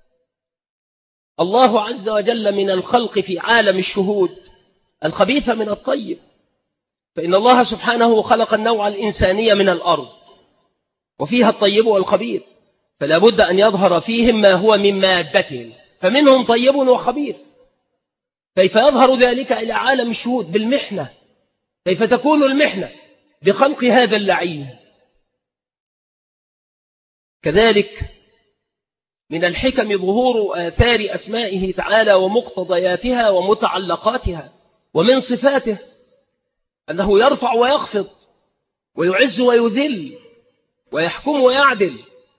الله عز وجل من الخلق في عالم الشهود الخبيث من الطيب. فإن الله سبحانه خلق النوع الإنساني من الأرض وفيها الطيب والخبيث، فلا بد أن يظهر فيهم ما هو من مادتهم، فمنهم طيب وخبيث. كيف يظهر ذلك إلى عالم الشهود؟ بالمحنة. كيف تكون المحنة؟ بخلق هذا اللعين. كذلك من الحكم ظهور آثار أسمائه تعالى ومقتضياتها ومتعلقاتها، ومن صفاته أنه يرفع ويخفض ويعز ويذل ويحكم ويعدل،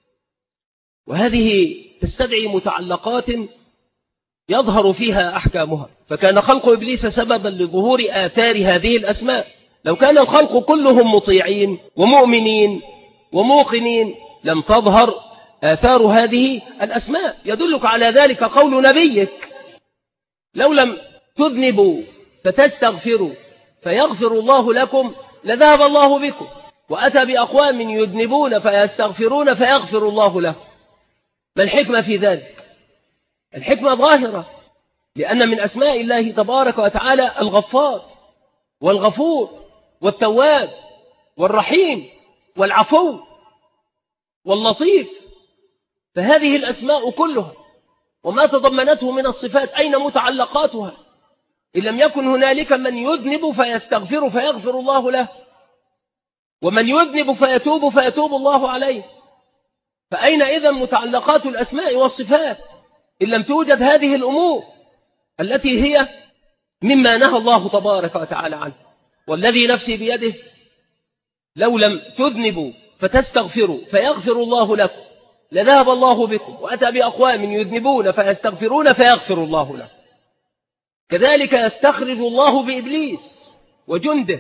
وهذه تستدعي متعلقات يظهر فيها أحكامها. فكان خلق إبليس سببا لظهور آثار هذه الأسماء. لو كان الخلق كلهم مطيعين ومؤمنين وموقنين لم تظهر آثار هذه الأسماء. يدلك على ذلك قول نبيك: لو لم تذنبوا فتستغفروا فيغفر الله لكم لذهب الله بكم، وأتى بأقوام يذنبون فيستغفرون فيغفر الله لهم. ما الحكمة في ذلك؟ الحكمة ظاهرة، لأن من أسماء الله تبارك وتعالى الغفار والغفور والتواب والرحيم والعفو واللطيف. فهذه الأسماء كلها وما تضمنته من الصفات أين متعلقاتها؟ إن لم يكن هنالك من يذنب فيستغفر فيغفر الله له، ومن يذنب فيتوب فيتوب الله عليه، فأين إذن متعلقات الأسماء والصفات إن لم توجد هذه الأمور التي هي مما نهى الله تبارك وتعالى عنه؟ والذي نفسي بيده لو لم تذنبوا فتستغفروا فيغفر الله لكم لذهب الله بكم، وأتى بأقوام يذنبون فيستغفرون فيغفر الله لهم. كذلك يستخرج الله بإبليس وجنده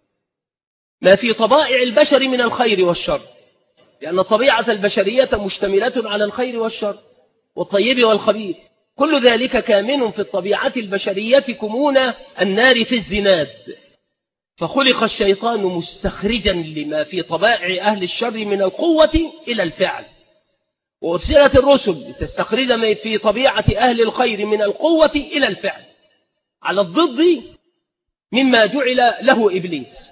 ما في طبائع البشر من الخير والشر، لأن الطبيعة البشرية مشتملة على الخير والشر والطيب والخبيث. كل ذلك كامن في الطبيعة البشرية كمون النار في الزناد. فخلق الشيطان مستخرجا لما في طبائع أهل الشر من القوة إلى الفعل، وأرسلت الرسل لتستخرج ما في طبيعة أهل الخير من القوة إلى الفعل، على الضد مما جعل له إبليس.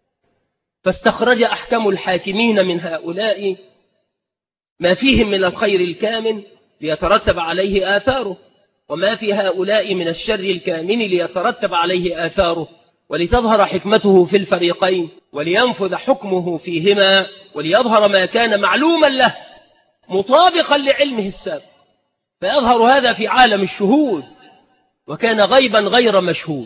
فاستخرج أحكم الحاكمين من هؤلاء ما فيهم من الخير الكامن ليترتب عليه آثاره، وما في هؤلاء من الشر الكامن ليترتب عليه آثاره، ولتظهر حكمته في الفريقين ولينفذ حكمه فيهما، وليظهر ما كان معلوما له مطابقا لعلمه السابق، فيظهر هذا في عالم الشهود وكان غيبا غير مشهود.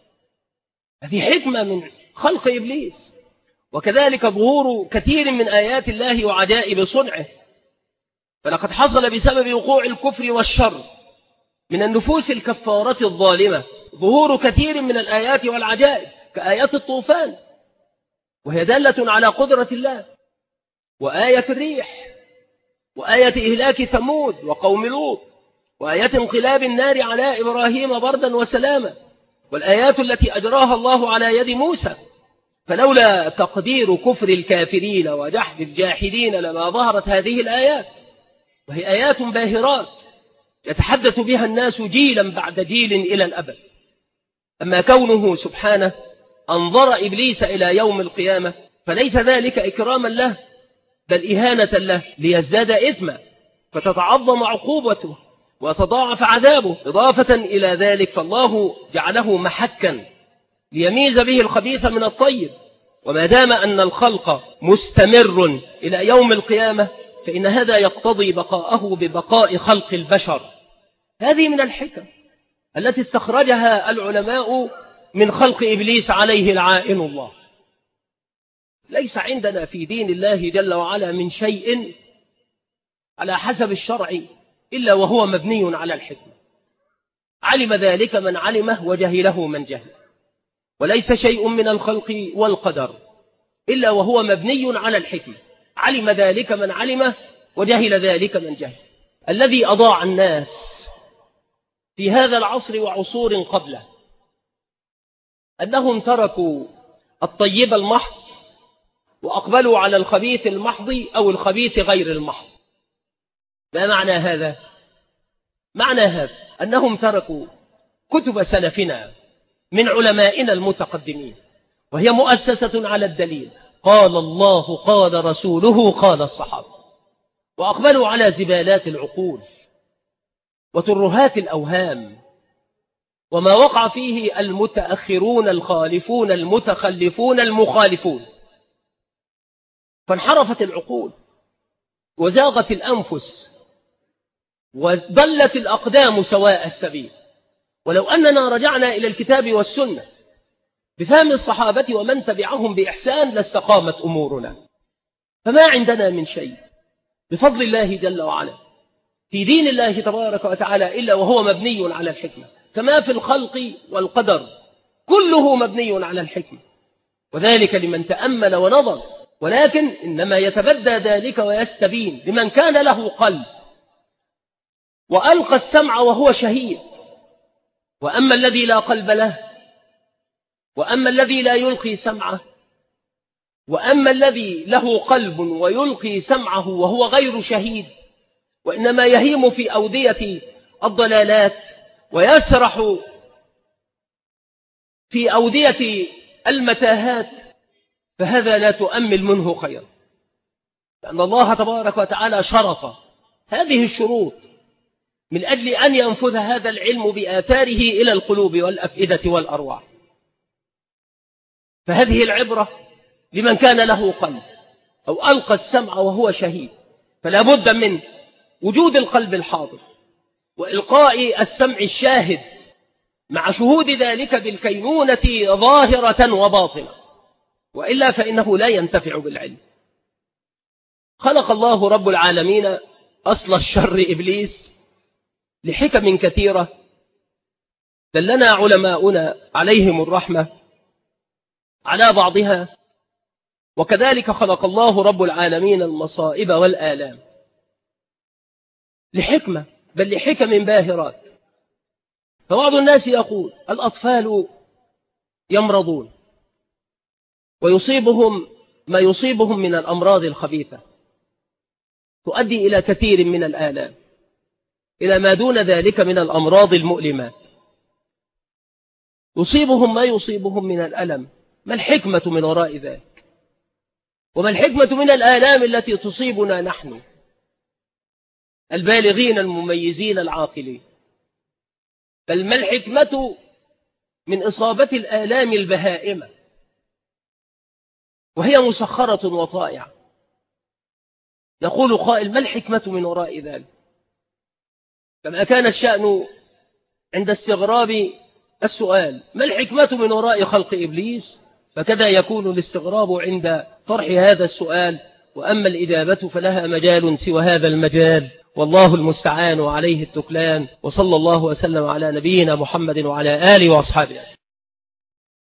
هذه حكمة من خلق إبليس. وكذلك ظهور كثير من آيات الله وعجائب صنعه، فلقد حصل بسبب وقوع الكفر والشر من النفوس الكفارة الظالمة ظهور كثير من الآيات والعجائب، كآيات الطوفان وهي دالة على قدرة الله، وآية الريح، وآية إهلاك ثمود وقوم لوط، وآية انقلاب النار على إبراهيم بردا وسلاما، والآيات التي أجراها الله على يد موسى. فلولا تقدير كفر الكافرين وجحد الجاحدين لما ظهرت هذه الآيات، وهي آيات باهرات يتحدث بها الناس جيلا بعد جيل إلى الأبد. أما كونه سبحانه أنظر إبليس إلى يوم القيامة فليس ذلك إكراما له، بل إهانة له ليزداد إثما فتتعظم عقوبته وتضاعف عذابه. إضافة إلى ذلك فالله جعله محكا ليميز به الخبيث من الطيب، وما دام أن الخلق مستمر إلى يوم القيامة فإن هذا يقتضي بقاءه ببقاء خلق البشر. هذه من الحكم. التي استخرجها العلماء من خلق إبليس عليه لعائن الله. ليس عندنا في دين الله جل وعلا من شيء على حسب الشرع إلا وهو مبني على الحكمة. علم ذلك من علمه وجهله من جهل، وليس شيء من الخلق والقدر إلا وهو مبني على الحكمة. علم ذلك من علمه وجهل ذلك من جهل. الذي أضاع الناس في هذا العصر وعصور قبله أنهم تركوا الطيب المحض وأقبلوا على الخبيث المحض أو الخبيث غير المحض. ما معنى هذا؟ معنى هذا أنهم تركوا كتب سلفنا من علمائنا المتقدمين، وهي مؤسسة على الدليل، قال الله قال رسوله قال الصحابة، وأقبلوا على زبالات العقول وترهات الأوهام وما وقع فيه المتأخرون الخالفون المتخلفون المخالفون، فانحرفت العقول وزاغت الأنفس وضلت الأقدام سواء السبيل. ولو أننا رجعنا إلى الكتاب والسنة بفهم الصحابة ومن تبعهم بإحسان لاستقامت أمورنا. فما عندنا من شيء بفضل الله جل وعلا في دين الله تبارك وتعالى إلا وهو مبني على الحكمة، كما في الخلق والقدر كله مبني على الحكمة، وذلك لمن تأمل ونظر. ولكن إنما يتبدى ذلك ويستبين لمن كان له قلب وألقى السمع وهو شهيد. وأما الذي لا قلب له، وأما الذي لا يلقي سمعه، وأما الذي له قلب ويلقي سمعه وهو غير شهيد، وإنما يهيم في أودية الضلالات ويسرح في أودية المتاهات، فهذا لا تؤمل منه خيرا، لأن الله تبارك وتعالى شرط هذه الشروط من أجل أن ينفذ هذا العلم بآثاره إلى القلوب والأفئدة والأرواح. فهذه العبرة لمن كان له قلب أو ألقى السمع وهو شهيد، فلا بد من وجود القلب الحاضر وإلقاء السمع الشاهد مع شهود ذلك بالكينونة ظاهرة وباطنة، وإلا فإنه لا ينتفع بالعلم. خلق الله رب العالمين أصل الشر إبليس لحكم كثيرة دلنا علماؤنا عليهم الرحمة على بعضها. وكذلك خلق الله رب العالمين المصائب والآلام لحكمة، بل لحكم باهرات. فبعض الناس يقول الأطفال يمرضون ويصيبهم ما يصيبهم من الأمراض الخبيثة تؤدي إلى كثير من الآلام، إلى ما دون ذلك من الأمراض المؤلمات، يصيبهم ما يصيبهم من الألم. ما الحكمة من وراء ذلك؟ وما الحكمة من الآلام التي تصيبنا نحن البالغين المميزين العاقلين؟ بل ما الحكمة من إصابة الآلام البهائمة وهي مسخرة وطائعة؟ يقول قائل ما الحكمة من وراء ذلك؟ كما كان الشأن عند استغراب السؤال ما الحكمة من وراء خلق إبليس، فكذا يكون الاستغراب عند طرح هذا السؤال. وأما الإجابة فلها مجال سوى هذا المجال، والله المستعان وعليه التكلان. وصلى الله وسلم على نبينا محمد وعلى آله وأصحابه.